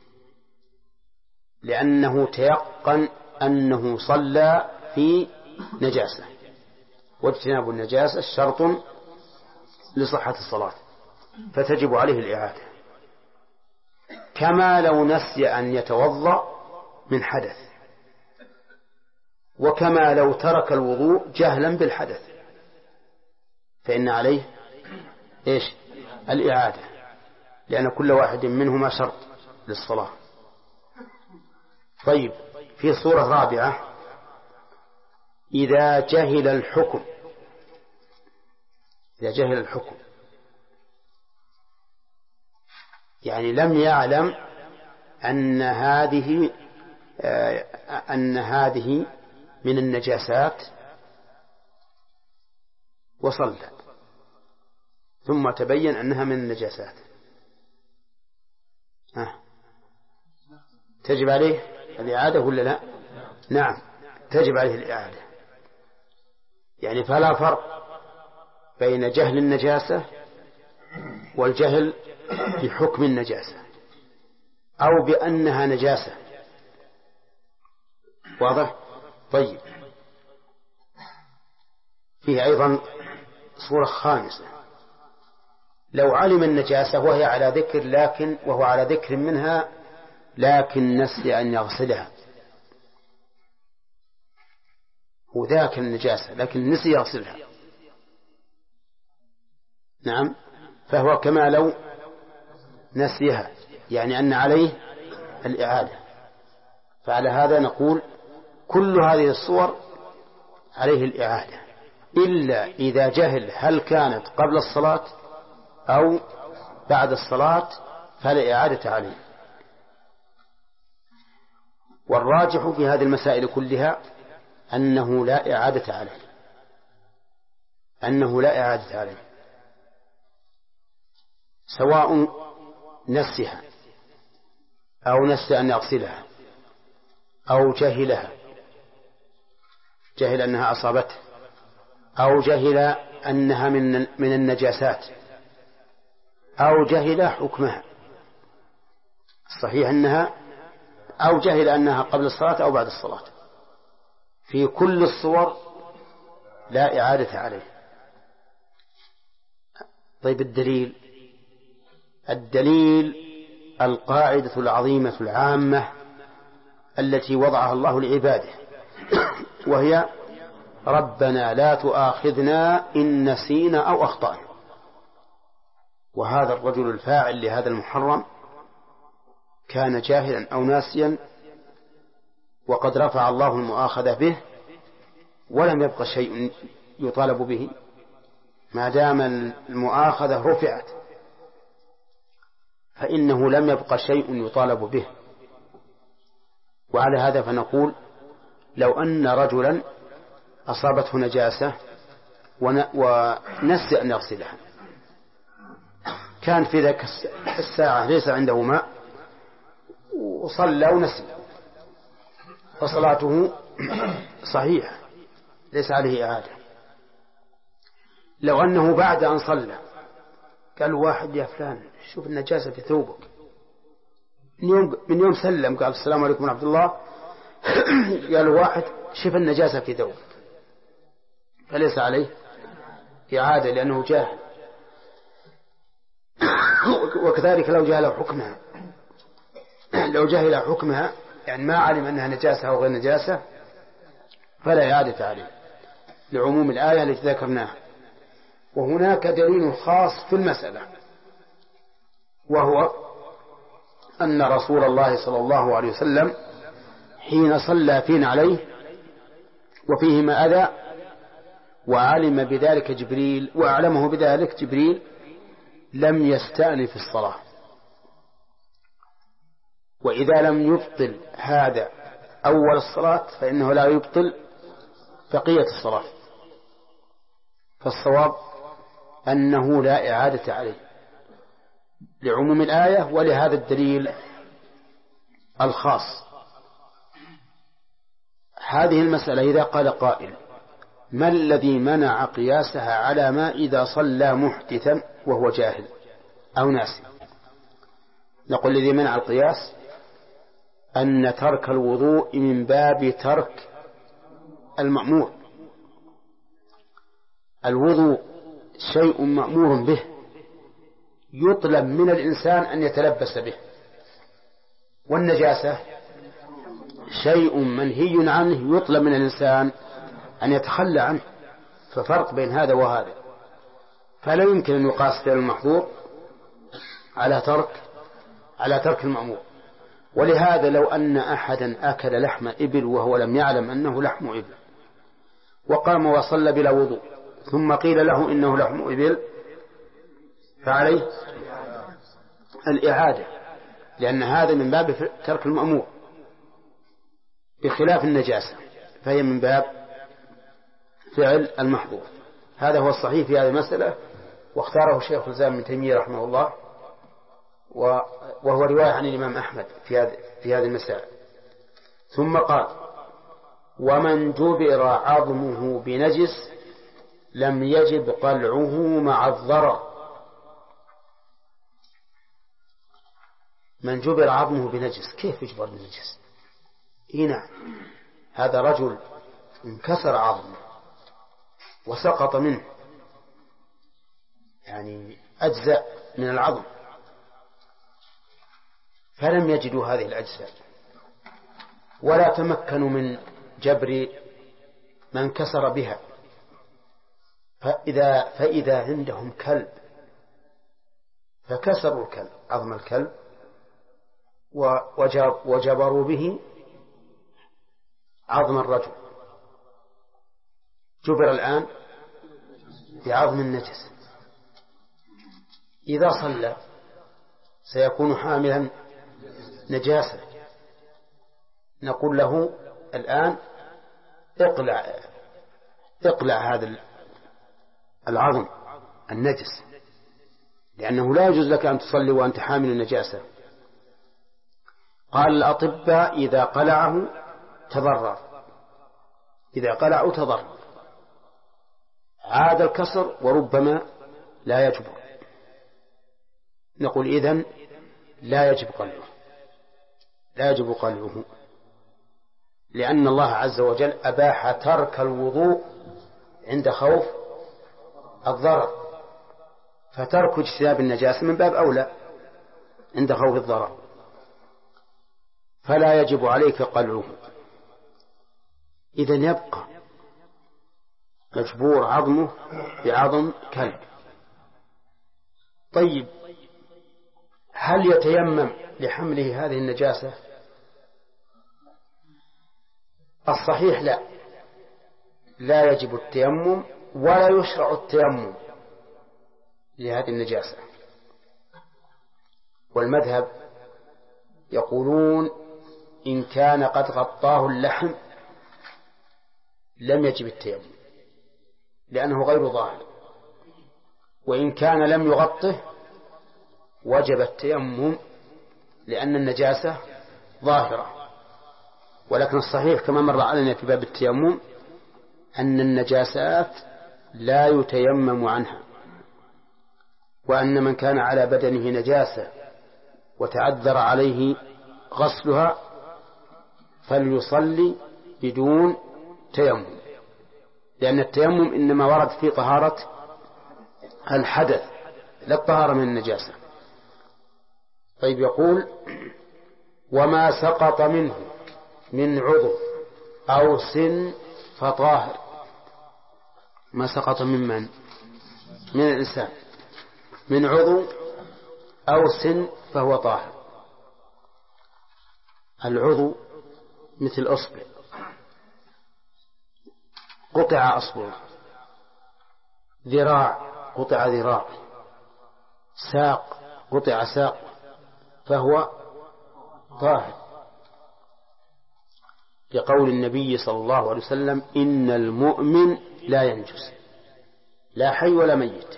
لأنه تيقن أنه صلى في نجاسة، واجتناب النجاسة شرط لصحة الصلاة، فتجب عليه الإعادة، كما لو نسي أن يتوضأ من حدث، وكما لو ترك الوضوء جهلا بالحدث، فإن عليه الإعادة، لأن كل واحد منهما شرط للصلاة. طيب في صورة رابعة إذا جهل الحكم يعني لم يعلم أن هذه من النجاسات وصلى، ثم تبين أنها من النجاسات، تجب عليه الإعادة ولا لا؟ نعم تجب عليه الإعادة. يعني فلا فرق بين جهل النجاسة والجهل بحكم النجاسة أو بأنها نجاسة. واضح؟ طيب فيه أيضا صورة خامسة، لو علم النجاسة وهو على ذكر منها لكن نسي أن يغسلها، وذاك النجاسة لكن نسي يغسلها، نعم، فهو كما لو نسيها، يعني أن عليه الإعادة. فعلى هذا نقول كل هذه الصور عليه الإعادة، إلا إذا جهل هل كانت قبل الصلاة أو بعد الصلاة فلا إعادة عليه. والراجح في هذه المسائل كلها أنه لا إعادة عليه، سواء نسيها أو نسي أن يغسلها أو جهل أنها أصابته أو جهل أنها من النجاسات أو جهل حكمها الصحيح أنها، أو جهل أنها قبل الصلاة أو بعد الصلاة، في كل الصور لا إعادة عليه. طيب الدليل القاعدة العظيمة العامة التي وضعها الله لعباده، وهي ربنا لا تؤاخذنا إن نسينا أو أخطأنا. وهذا الرجل الفاعل لهذا المحرم كان جاهلا أو ناسيا وقد رفع الله المؤاخذة به ولم يبق شيء يطالب به، ما دام المؤاخذة رفعت فإنه لم يبق شيء يطالب به. وعلى هذا فنقول لو أن رجلا أصابته نجاسة ونسي أن يغسلها، كان في ذلك الساعة ليس عنده ماء وصلى ونسي، فصلاته صحيحة ليس عليه إعادة. لو أنه بعد أن صلى قال واحد يا فلان شوف النجاسة في ثوبك، من يوم سلم قال السلام عليكم ورحمة الله، قال واحد شوف النجاسة في ثوبك، فليس عليه إعادة لأنه جاهل. وكذلك لو جهل حكمها، لو جهل حكمها يعني ما علم أنها نجاسة أو غير نجاسة فلا إعادة عليه لعموم الآية التي ذكرناها. وهناك دليل خاص في المسألة، وهو أن رسول الله صلى الله عليه وسلم حين صلى فينا عليه وفيهما أذى وعلم بذلك جبريل وأعلمه بذلك جبريل لم يستأنف الصلاة، وإذا لم يبطل هذا أول الصلاة فإنه لا يبطل بقية الصلاة. فالصواب أنه لا إعادة عليه لعموم الآية ولهذا الدليل الخاص. هذه المسألة إذا قال قائل ما الذي منع قياسها على ما إذا صلى محدثا وهو جاهل أو ناسي؟ نقول الذي منع القياس أن ترك الوضوء من باب ترك المأمور. الوضوء شيء مأمور به يطلب من الإنسان أن يتلبس به، والنجاسة شيء منهي عنه يطلب من الإنسان أن يتخلى عنه، ففرق بين هذا وهذا. فلا يمكن أن يقاس فعل المحظور على ترك المأمور. ولهذا لو أن أحدا أكل لحم إبل وهو لم يعلم أنه لحم إبل وقام وصلى بلا وضوء ثم قيل له إنه لحم إبل فعليه الإعادة، لأن هذا من باب ترك المأمور بخلاف النجاسة فهي من باب فعل المحظور. هذا هو الصحيح في هذه المسألة، واختاره الشيخ الإسلام ابن تيمية رحمه الله، وهو رواية عن الإمام أحمد في هذه المسائل. ثم قال ومن جبر عظمه بنجس لم يجب قلعه مع الضرر. من جبر عظمه بنجس، كيف يجبر بنجس؟ نعم، هذا رجل انكسر عظمه وسقط منه، يعني أجزاء من العظم، فلم يجدوا هذه الأجزاء ولا تمكنوا من جبر ما انكسر بها. فإذا عندهم كلب فكسروا الكلب عظم الكلب وجبروا به عظم الرجل، جبر الآن بعظم النجس. إذا صلى سيكون حاملا نجاسة، نقول له الآن اقلع هذا العظم النجس، لأنه لا يجوز لك أن تصلي وأنت حامل النجاسة. قال الأطباء إذا قلعه تضرر، إذا قلعه تضرر، عاد الكسر وربما لا يجبر. نقول إذن لا يجب قلعه، لأن الله عز وجل أباح ترك الوضوء عند خوف الضرر، فترك اجتناب النجاسة من باب أولى عند خوف الضرر، فلا يجب عليك قلعه. إذن يبقى مجبور عظمه بعظم كلب، طيب هل يتيمم لحمله هذه النجاسة؟ الصحيح لا يجب التيمم ولا يشرع التيمم لهذه النجاسة. والمذهب يقولون إن كان قد غطاه اللحم لم يجب التيمم لأنه غير ظاهر، وإن كان لم يغطه وجب التيمم لأن النجاسة ظاهرة. ولكن الصحيح كما مر علينا في باب التيمم أن النجاسات لا يتيمم عنها، وأن من كان على بدنه نجاسة وتعذر عليه غسلها فليصلي بدون تيمم، لأن التيمم إنما ورد في طهارة الحدث لا الطهارة من النجاسة. طيب يقول وما سقط منه من عضو أو سن فطاهر. ما سقط من الإنسان من عضو أو سن فهو طاهر. العضو مثل أصبع قطع أصبع، ذراع قطع ذراع، ساق قطع ساق، فهو طاهر، لقول النبي صلى الله عليه وسلم إن المؤمن لا ينجس لا حي ولا ميت،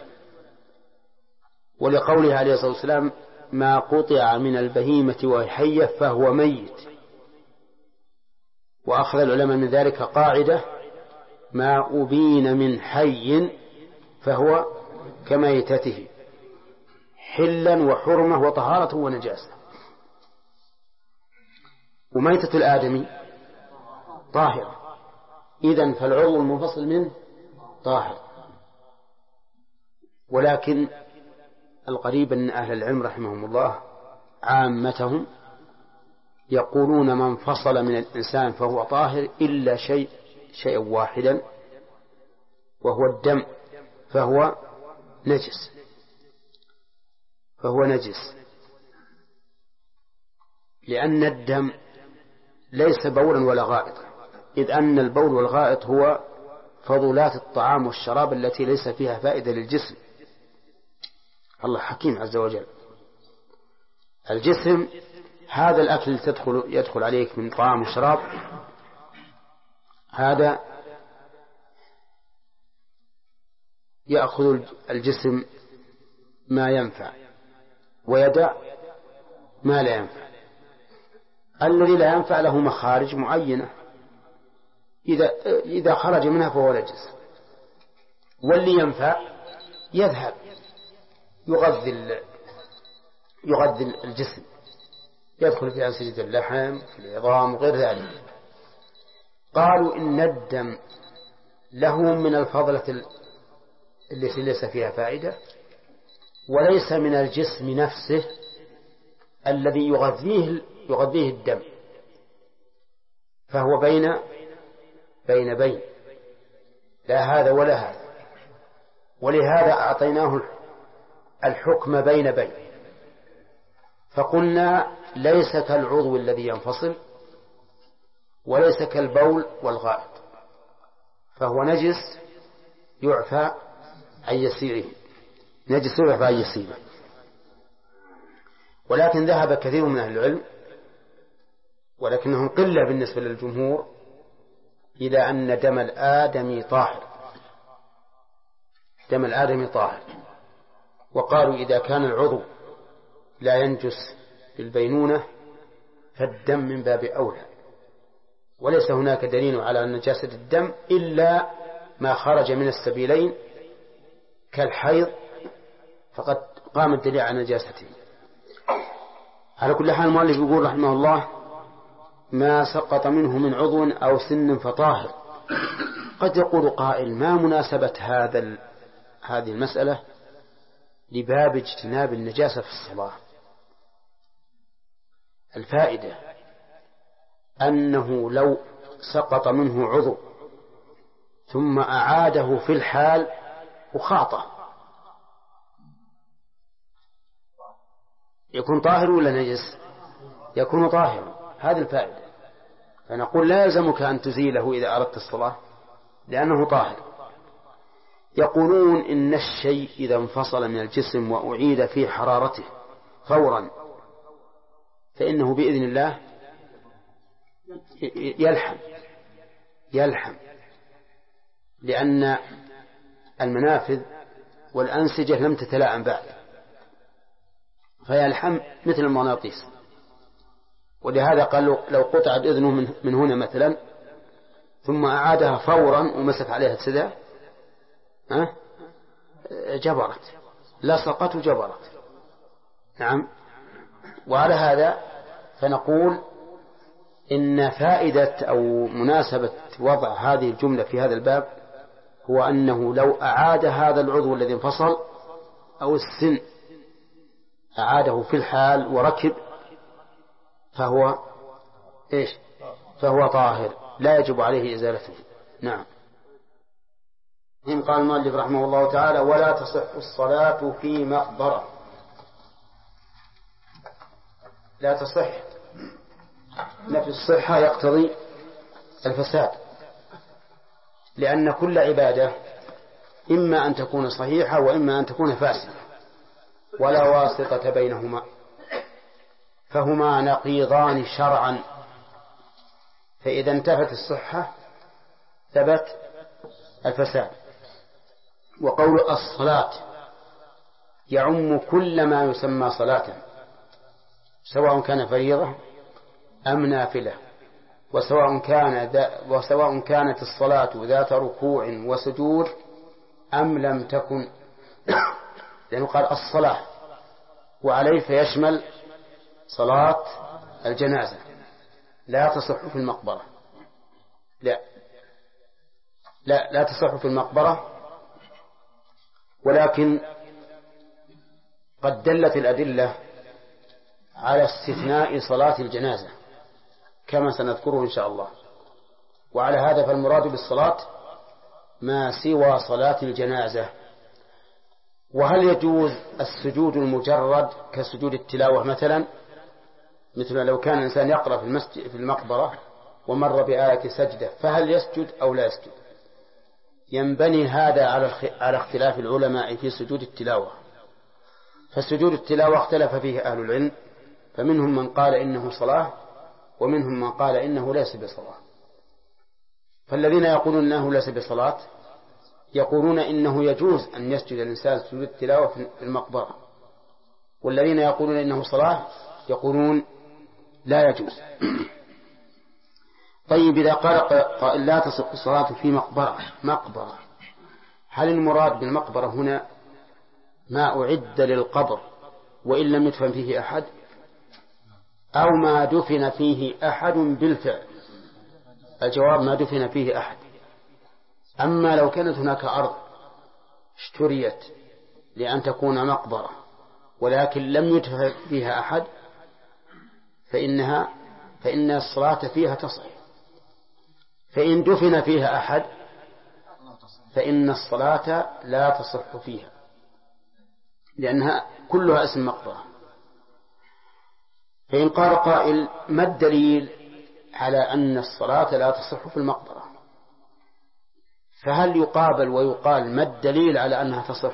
ولقوله عليه الصلاة والسلام ما قطع من البهيمة وهي حية فهو ميت. وأخذ العلماء من ذلك قاعدة ما أبين من حي فهو كميتته حلا وحرمة وطهارة ونجاسة. وميتة الآدمي طاهرة، إذن فالعضو المنفصل منه طاهر. ولكن القريب أن أهل العلم رحمهم الله عامتهم يقولون ما انفصل من الإنسان فهو طاهر إلا شيئا واحدا وهو الدم، فهو نجس لأن الدم ليس بولا ولا غائط، إذ أن البول والغائط هو فضلات الطعام والشراب التي ليس فيها فائدة للجسم. الله حكيم عز وجل. الجسم هذا الأكل يدخل عليك من طعام وشراب، هذا يأخذ الجسم ما ينفع ويدع ما لا ينفع. الذي لا ينفع له مخارج معينة، إذا خرج منها فهو نجس، واللي ينفع يذهب يغذي الجسم، يدخل في أنسجة اللحم في العظام وغير ذلك. قالوا إن الدم له من الفضلة التي ليس فيها فائدة، وليس من الجسم نفسه الذي يغذيه الدم، فهو بين لا هذا ولا هذا. ولهذا أعطيناه الحكم بين فقلنا ليس كالعضو الذي ينفصل وليس كالبول والغائط، فهو نجس يعفى عن يسيره، ولكن ذهب كثير من أهل العلم ولكنهم قلة بالنسبة للجمهور إلى أن دم الآدمي طاهر، وقالوا إذا كان العضو لا ينجس بالبينونة فالدم من باب أولى، وليس هناك دليل على نجاسة الدم إلا ما خرج من السبيلين كالحيض، فقد قام الدليل على نجاسته. على كل حال المؤلف يقول رحمه الله ما سقط منه من عضو أو سن فطاهر. قد يقول قائل ما مناسبة هذه المسألة لباب اجتناب النجاسة في الصلاة؟ الفائدة أنه لو سقط منه عضو ثم أعاده في الحال وخاطه يكون طاهر ولا نجس؟ يكون طاهرا، هذه الفائدة. فنقول لا يلزمك أن تزيله إذا أردت الصلاة لأنه طاهر. يقولون إن الشيء إذا انفصل من الجسم وأعيد في حرارته فورا فإنه بإذن الله يلحم، لأن المنافذ والأنسجة لم تتلاءم بعد، فيلحم مثل المغناطيس. ولهذا قال لو قطعت إذنه من هنا مثلا ثم أعادها فورا ومسك عليها السدى جبرت، لصقت وجبرت. نعم. وعلى هذا فنقول إن فائدة أو مناسبة وضع هذه الجملة في هذا الباب هو أنه لو أعاد هذا العضو الذي انفصل أو السن أعاده في الحال وركب فهو طاهر لا يجب عليه إزالته. نعم. قال المؤلف رحمه الله تعالى: ولا تصح الصلاة في مقبرة. لا تصح، نفي الصحة يقتضي الفساد، لأن كل عبادة إما أن تكون صحيحة وإما أن تكون فاسدة ولا واسطة بينهما، فهما نقيضان شرعا. فإذا انتفت الصحة ثبت الفساد. وقول الصلاة يعم كل ما يسمى صلاة، سواء كان فريضة أم نافلة، وسواء كانت الصلاة ذات ركوع وسجود أم لم تكن، لأنه قال الصلاة وعليه فيشمل صلاة الجنازة. لا تصح في المقبرة، لا تصح في المقبرة، ولكن قد دلت الأدلة على استثناء صلاة الجنازة كما سنذكره إن شاء الله. وعلى هذا فالمراد بالصلاة ما سوى صلاة الجنازة. وهل يجوز السجود المجرد كسجود التلاوة مثلا، مثل لو كان الإنسان يقرأ في المقبرة ومر بآية سجدة فهل يسجد أو لا يسجد؟ ينبني هذا على اختلاف العلماء في سجود التلاوة. فسجود التلاوة اختلف فيه أهل العلم، فمنهم من قال إنه صلاة ومنهم من قال إنه ليس بصلاة. فالذين يقولون إنه ليس بصلاة يقولون إنه يجوز أن يسجد الإنسان سجود التلاوة في المقبرة، والذين يقولون إنه صلاة يقولون لا يجوز. طيب إذا قال لا تصح الصلاة في مقبرة، هل المراد بالمقبرة هنا ما أعد للقبر وإن لم يدفن فيه أحد، أو ما دفن فيه أحد بالفعل؟ الجواب ما دفن فيه أحد. أما لو كانت هناك أرض اشتريت لأن مقبرة ولكن لم يدفن فيها أحد فإن الصلاة فيها تصح. فإن دفن فيها أحد فإن الصلاة لا تصح فيها، لأنها كلها اسم مقبرة. فإن قال قائل: ما الدليل على أن الصلاة لا تصح في المقبرة؟ فهل يقابل ويقال ما الدليل على أنها تصح؟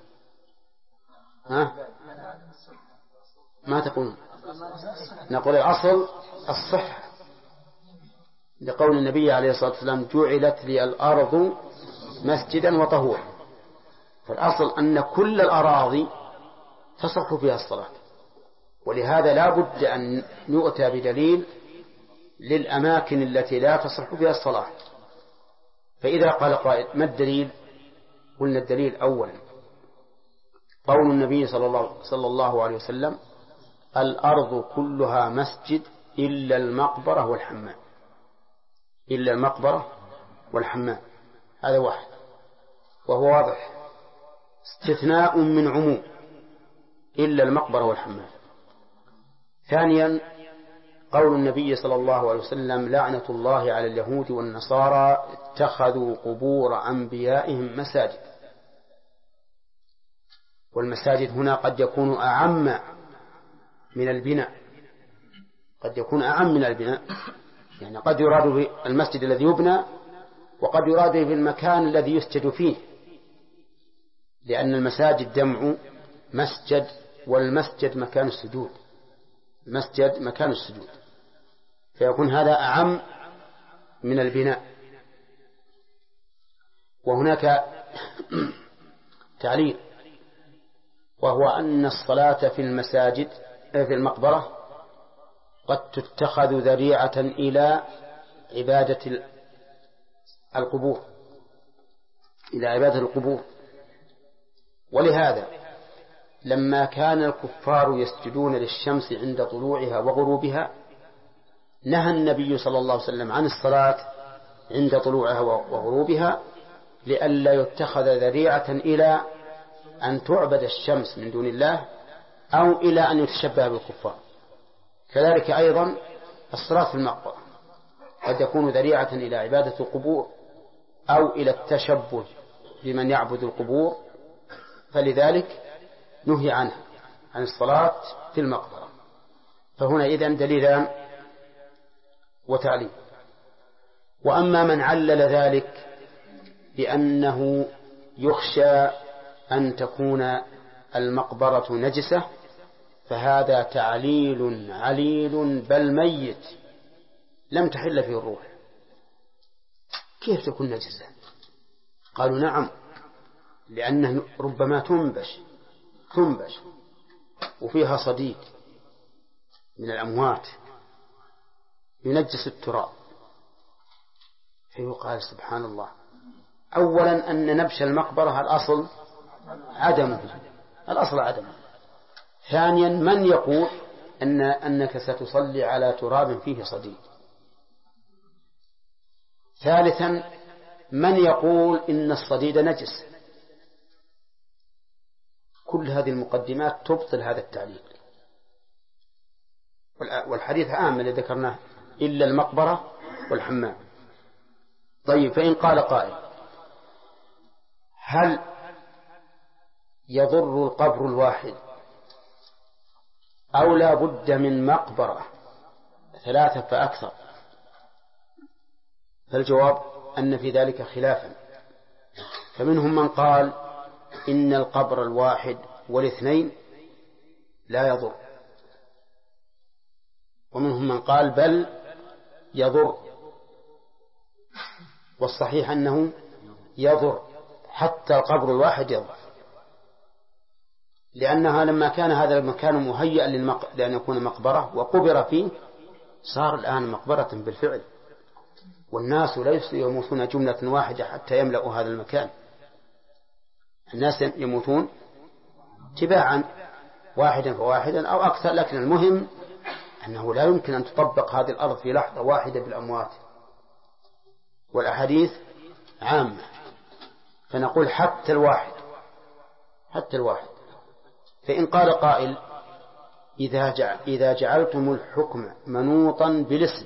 ما تقول؟ نقول الأصل الصحة، لقول النبي عليه الصلاة والسلام: جعلت لي الأرض مسجدا وطهورا. فالأصل أن كل الأراضي تصح فيها الصلاة، ولهذا لا بد أن يؤتى بدليل للأماكن التي لا تصح فيها الصلاة. فإذا قال قائل: ما الدليل؟ قلنا الدليل أولا قول النبي صلى الله عليه وسلم: الأرض كلها مسجد إلا المقبرة والحمام. إلا المقبرة والحمام، هذا واحد، وهو واضح، استثناء من عموم إلا المقبرة والحمام. ثانيا قول النبي صلى الله عليه وسلم: لعنة الله على اليهود والنصارى اتخذوا قبور أنبيائهم مساجد. والمساجد هنا قد يكون أعم من البناء، قد يكون أعم من البناء، يعني قد يراد به المسجد الذي يبنى، وقد يراد به المكان الذي يسجد فيه، لأن المساجد جمع مسجد، والمسجد مكان السجود، المسجد مكان السجود، فيكون هذا أعم من البناء. وهناك تعليل، وهو أن الصلاة في المساجد في المقبرة قد تتخذ ذريعة إلى عبادة القبور، إلى عبادة القبور. ولهذا لما كان الكفار يسجدون للشمس عند طلوعها وغروبها نهى النبي صلى الله عليه وسلم عن الصلاة عند طلوعها وغروبها، لئلا يتخذ ذريعة إلى أن تعبد الشمس من دون الله أو إلى أن يتشبه بالكفار. كذلك أيضا الصلاة في المقبرة قد يكون ذريعة إلى عبادة القبور أو إلى التشبه بمن يعبد القبور، فلذلك نهي عنها، عن الصلاة في المقبرة. فهنا إذن دليلان وتعليل. وأما من علل ذلك بأنه يخشى أن تكون المقبرة نجسة، فهذا تعليل عليل بل ميت لم تحل فيه الروح. كيف تكون نجسة؟ قالوا نعم، لأنه ربما تنبش وفيها صديد من الأموات ينجس التراب. فيقال سبحان الله، أولا أن نبش المقبرة الأصل عدمه. ثانيا من يقول أنك ستصلي على تراب فيه صديد. ثالثا من يقول إن الصديد نجس. كل هذه المقدمات تبطل هذا التعليل. والحديث عام الذي ذكرناه إلا المقبرة والحمام. طيب، فإن قال قائل هل يضر القبر الواحد أو لا بد من مقبرة 3 فأكثر؟ فالجواب أن في ذلك خلافا، فمنهم من قال إن القبر الواحد والاثنين لا يضر، ومنهم من قال بل يضر، والصحيح أنه يضر حتى القبر الواحد يضر، لأنها لما كان هذا المكان مهيئا لأن يكون مقبرة وقبر فيه صار الآن مقبرة بالفعل، والناس ليسوا يموتون جملة واحدة حتى يملأوا هذا المكان. الناس يموتون تباعا واحدا فواحدا أو أكثر، لكن المهم أنه لا يمكن أن تطبق هذه الأرض في لحظة واحدة بالأموات، والأحاديث عامة، فنقول حتى الواحد. فإن قال قائل إذا جعلتم الحكم منوطا بالاسم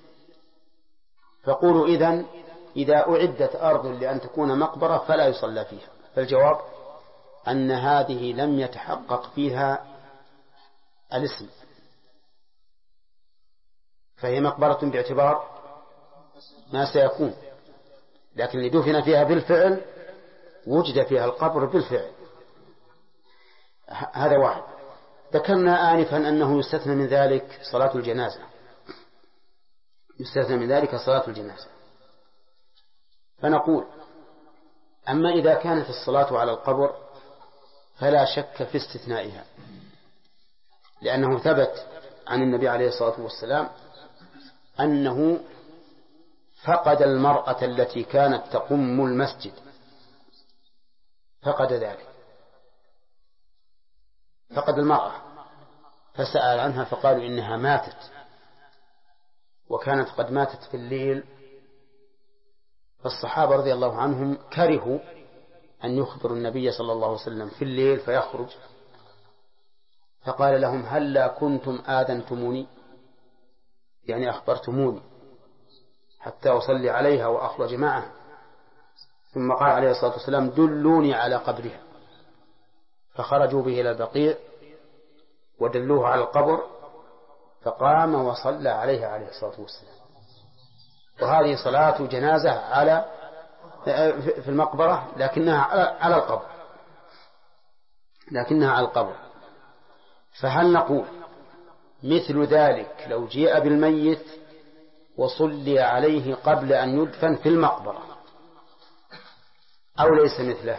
فقولوا إذا أعدت أرض لأن تكون مقبرة فلا يصلى فيها. فالجواب أن هذه لم يتحقق فيها الاسم، فهي مقبرة باعتبار ما سيكون، لكن اللي دفن فيها بالفعل وجد فيها القبر بالفعل. هذا واحد. ذكرنا آنفا أنه يستثنى من ذلك صلاة الجنازة، فنقول أما إذا كانت الصلاة على القبر فلا شك في استثنائها، لأنه ثبت عن النبي عليه الصلاة والسلام أنه فقد المرأة التي كانت تقم المسجد، فقد المرأة، فسأل عنها فقالوا إنها ماتت، وكانت قد ماتت في الليل. فالصحابة رضي الله عنهم كرهوا أن يخبروا النبي صلى الله عليه وسلم في الليل فيخرج، فقال لهم هلا كنتم آذنتموني، يعني أخبرتموني حتى أصلي عليها وأخرج معها. ثم قال عليه الصلاة والسلام دلوني على قبرها، فخرجوا به إلى البقيع ودلوه على القبر فقام وصلى عليه عليه الصلاة والسلام. وهذه صلاة جنازة في المقبرة لكنها على القبر. فهل نقول مثل ذلك لو جيء بالميت وصلي عليه قبل أن يدفن في المقبرة أو ليس مثله؟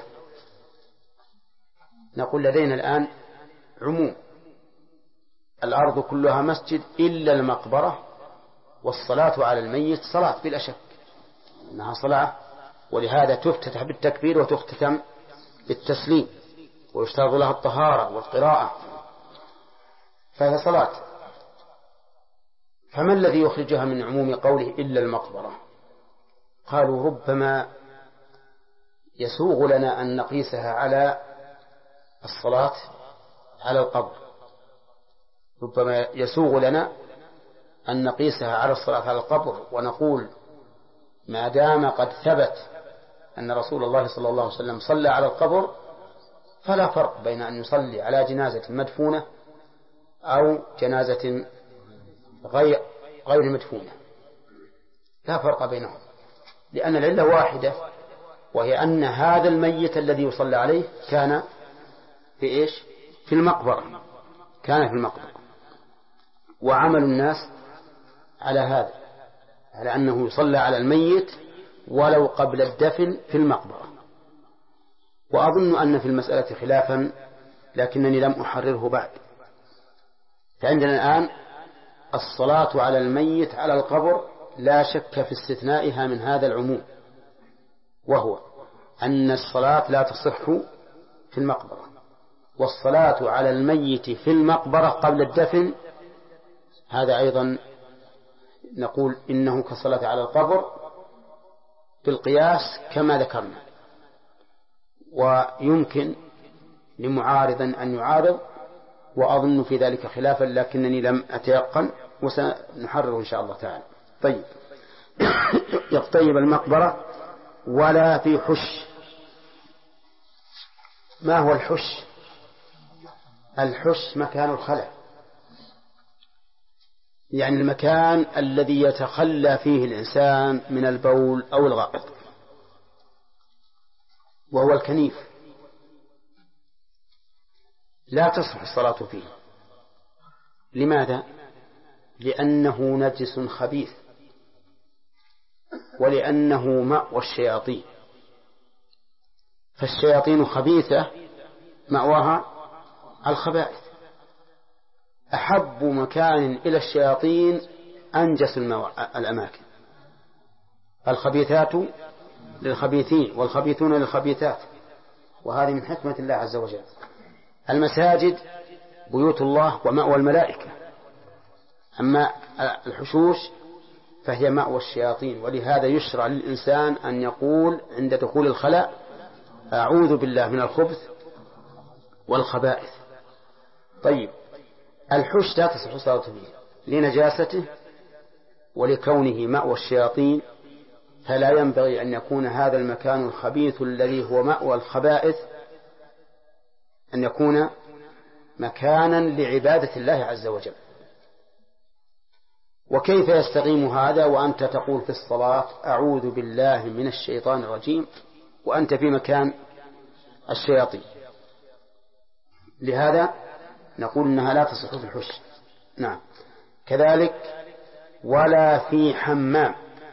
نقول لدينا الآن عموم، الأرض كلها مسجد إلا المقبرة، والصلاة على الميت صلاة بلا شك إنها صلاة، ولهذا تفتتح بالتكبير وتختتم بالتسليم ويشترط لها الطهارة والقراءة، فهي صلاة. فما الذي يخرجها من عموم قوله إلا المقبرة؟ قالوا ربما يسوغ لنا أن نقيسها على الصلاة على القبر، ربما يسوغ لنا أن نقيسها على الصلاة على القبر ونقول ما دام قد ثبت أن رسول الله صلى الله عليه وسلم صلى على القبر فلا فرق بين أن يصلي على جنازة مدفونة أو جنازة غير مدفونة، لا فرق بينهم، لأن العلة واحدة، وهي أن هذا الميت الذي يصلى عليه كان في إيش؟ في المقبرة، كان في المقبرة، وعمل الناس على هذا، على أنه يصلى على الميت ولو قبل الدفن في المقبرة. وأظن أن في المسألة خلافا لكنني لم أحرره بعد. فعندنا الآن الصلاة على الميت على القبر لا شك في استثنائها من هذا العموم، وهو أن الصلاة لا تصح في المقبرة، والصلاة على الميت في المقبرة قبل الدفن هذا أيضا نقول إنه كالصلاة على القبر بالقياس كما ذكرنا. ويمكن لمعارض أن يعارض، وأظن في ذلك خلافا لكنني لم أتيقن، وسنحرر إن شاء الله تعالى. طيب يطيب المقبرة ولا في حش. ما هو الحش؟ الحش مكان الخلع، يعني المكان الذي يتخلى فيه الإنسان من البول أو الغائط، وهو الكنيف، لا تصح الصلاة فيه. لماذا؟ لأنه نجس خبيث، ولأنه مأوى الشياطين، فالشياطين خبيثة مأواها الخبائث. أحب مكان إلى الشياطين أنجس الأماكن، الخبيثات للخبيثين والخبيثون للخبيثات، وهذه من حكمة الله عز وجل. المساجد بيوت الله ومأوى الملائكة، أما الحشوش فهي مأوى الشياطين، ولهذا يشرع للإنسان أن يقول عند دخول الخلاء أعوذ بالله من الخبث والخبائث. طيب الحش لا تصح الصلاة فيه لنجاسته ولكونه مأوى الشياطين، فلا ينبغي أن يكون هذا المكان الخبيث الذي هو مأوى الخبائث أن يكون مكانا لعبادة الله عز وجل. وكيف يستقيم هذا وأنت تقول في الصلاة أعوذ بالله من الشيطان الرجيم وأنت في مكان الشياطين؟ لهذا نقول إنها لا تصح في الحش. نعم. كذلك ولا في حمام.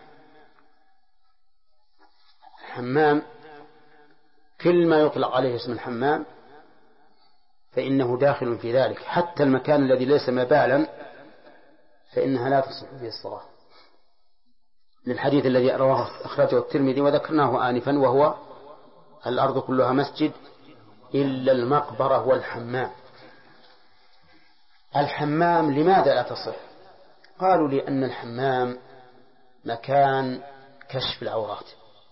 حمام كل ما يطلق عليه اسم الحمام فإنه داخل في ذلك، حتى المكان الذي ليس مبالا فإنها لا تصح فيه الصلاة، للحديث الذي رواه أخرجه الترمذي وذكرناه آنفا، وهو الأرض كلها مسجد إلا المقبرة والحمام. الحمام لماذا لا تصح؟ قالوا لأن الحمام مكان كشف العورات،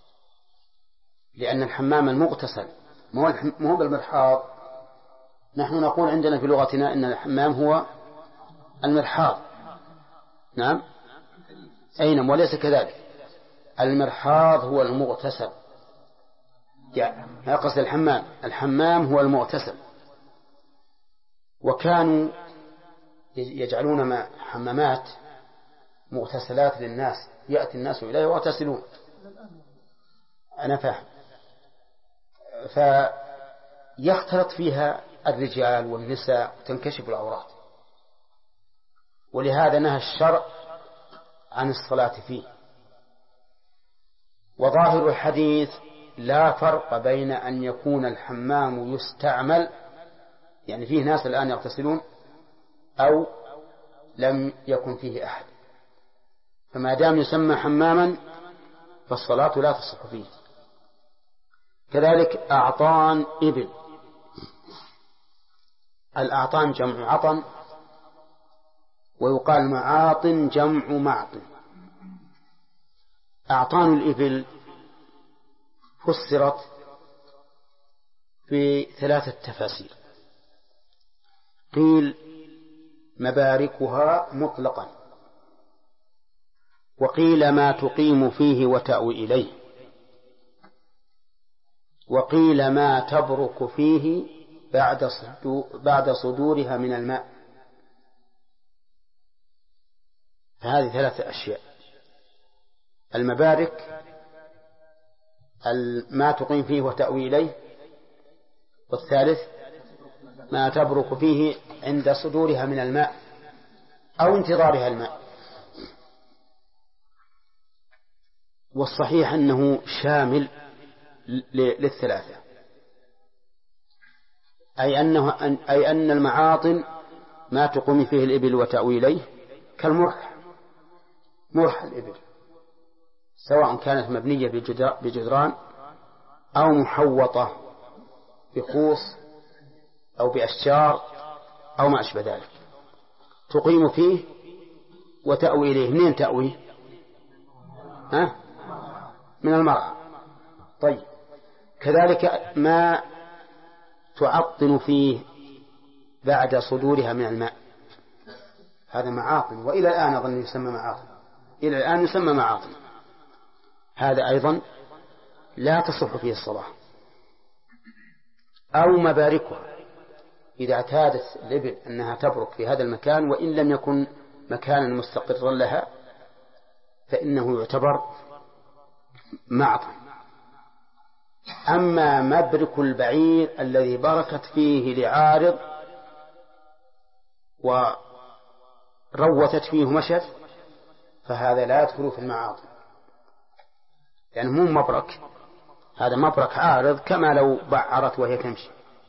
لأن الحمام المغتسل مو بالمرحاض. نحن نقول عندنا في لغتنا إن الحمام هو المرحاض، نعم أينم، وليس كذلك. المرحاض هو المغتسل، يعني قصد الحمام هو المغتسل، وكانوا يجعلون حمامات مغتسلات للناس، يأتي الناس إليه ويغتسلون. أنا فاهم. فيختلط فيها الرجال والنساء تنكشف العورات، ولهذا نهى الشرع عن الصلاة فيه. وظاهر الحديث لا فرق بين أن يكون الحمام يستعمل، يعني فيه ناس الآن يغتسلون، أو لم يكن فيه أحد، فما دام يسمى حماما فالصلاة لا تصح فيه. كذلك أعطان إبل. الأعطان جمع عطن، ويقال معاطن جمع معطن. أعطان الإبل فسرت في 3 تفاسير. قيل مباركها مطلقا، وقيل ما تقيم فيه وتأوي إليه، وقيل ما تبرك فيه بعد صدورها من الماء. فهذه 3 أشياء: المبارك ما تقيم فيه وتأوي إليه، والثالث ما تبرك فيه عند صدورها من الماء أو انتظارها الماء. والصحيح أنه شامل لل3، أي أن المعاطن ما تقوم فيه الإبل وتأوي إليه كالمرح، مرح الإبل، سواء كانت مبنية بجدران أو محوطة بخوص أو بأشجار أو ما أشبه ذلك، تقيم فيه وتأوي إليه. منين تأوي؟ من المرعى. طيب، كذلك ما تعطن فيه بعد صدورها من الماء، هذا معاطن، وإلى الآن أظن يسمى معاطن، إلى الآن يسمى معاطن. هذا أيضا لا تصح فيه الصلاة. أو مباركها، إذا اعتادت الإبل أنها تبرك في هذا المكان وإن لم يكن مكانا مستقرا لها فإنه يعتبر معطن. أما مبرك البعير الذي بركت فيه لعارض وروتت فيه مشت فهذا لا يدخل في المعاطن، يعني مو مبرك، هذا مبرك عارض كما لو بعرت وهي تمشي.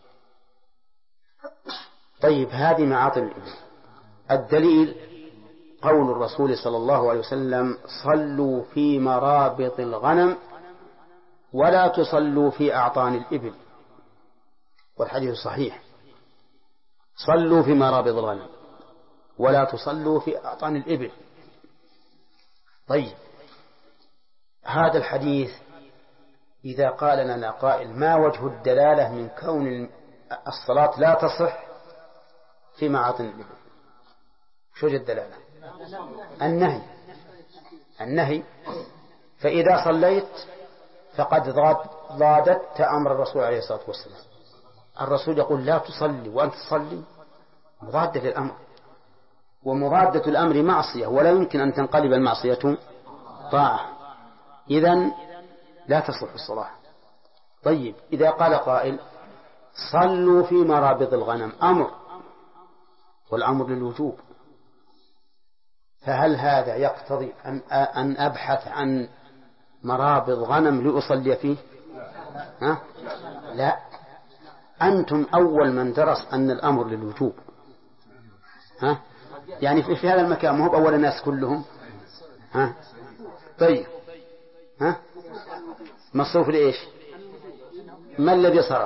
طيب، هذه معاطن الإبل. الدليل قول الرسول صلى الله عليه وسلم: صلوا في مرابط الغنم ولا تصلوا في أعطان الإبل. والحديث صحيح: صلوا في مرابط الغنم ولا تصلوا في أعطان الإبل. طيب، هذا الحديث إذا قال لنا قائل: ما وجه الدلالة من كون الصلاة لا تصح في معاطن الإبل؟ شو وجه الدلالة؟ النهي. فإذا صليت فقد ضادت أمر الرسول عليه الصلاة والسلام. الرسول يقول: لا تصلي وأنت تصلي، مضادة للأمر، ومضادة الأمر معصية، ولا يمكن أن تنقلب المعصية طاعة، إذن لا تصح الصلاة. طيب، إذا قال قائل: صلوا في مرابط الغنم، أمر، والأمر للوجوب، فهل هذا يقتضي أن أبحث عن مرابط غنم لأصلي فيه؟ لا، أنتم أول من درس أن الأمر للوجوب. يعني في هذا المكان ما هو أول الناس كلهم. طيب، مصروف لإيش؟ ما الذي صرف؟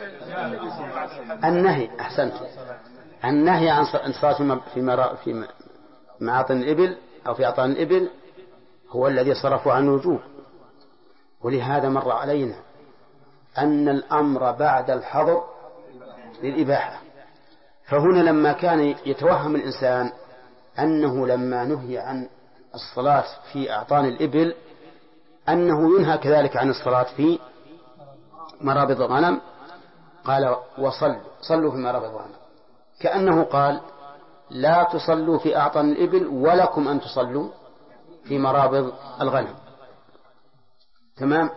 النهي. أحسنت، النهي عن صلاة في معاطن الإبل أو في أعطان الإبل هو الذي صرفوا عن الوجوب. ولهذا مر علينا أن الأمر بعد الحظر للإباحة. فهنا لما كان يتوهم الإنسان أنه لما نهي عن الصلاة في أعطان الإبل أنه ينهى كذلك عن الصلاة في مرابط الغنم، قال: صلوا في مرابط الغنم. كأنه قال لا تصلوا في أعطان الإبل ولكم أن تصلوا في مرابض الغنم. تمام.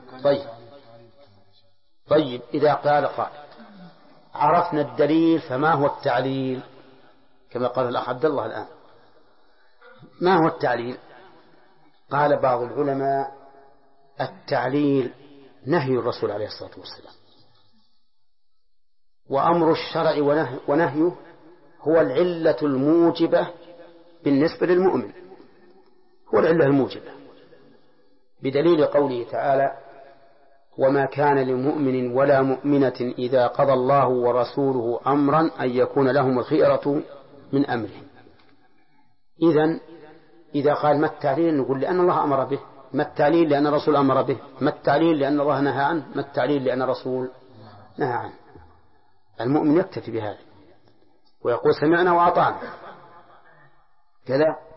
طيب إذا قال عرفنا الدليل فما هو التعليل؟ كما قال الأخ عبد الله الآن، ما هو التعليل؟ قال بعض العلماء التعليل نهي الرسول عليه الصلاة والسلام، وأمر الشرع ونهيه هو العلة الموجبة بالنسبة للمؤمن، هو العلة الموجبة، بدليل قوله تعالى وما كان لمؤمن ولا مؤمنة إذا قضى الله ورسوله أمرا أن يكون لهم الخيرة من أمرهم. إذا قال ما التعليل نقول لأن الله أمر به، ما التعليل لأن الرسول أمر به، ما التعليل لأن الله نهى عنه، ما التعليل لأن الرسول نهى عنه. المؤمن يكتفي بهذا ويقول سمعنا وأطعنا كذا.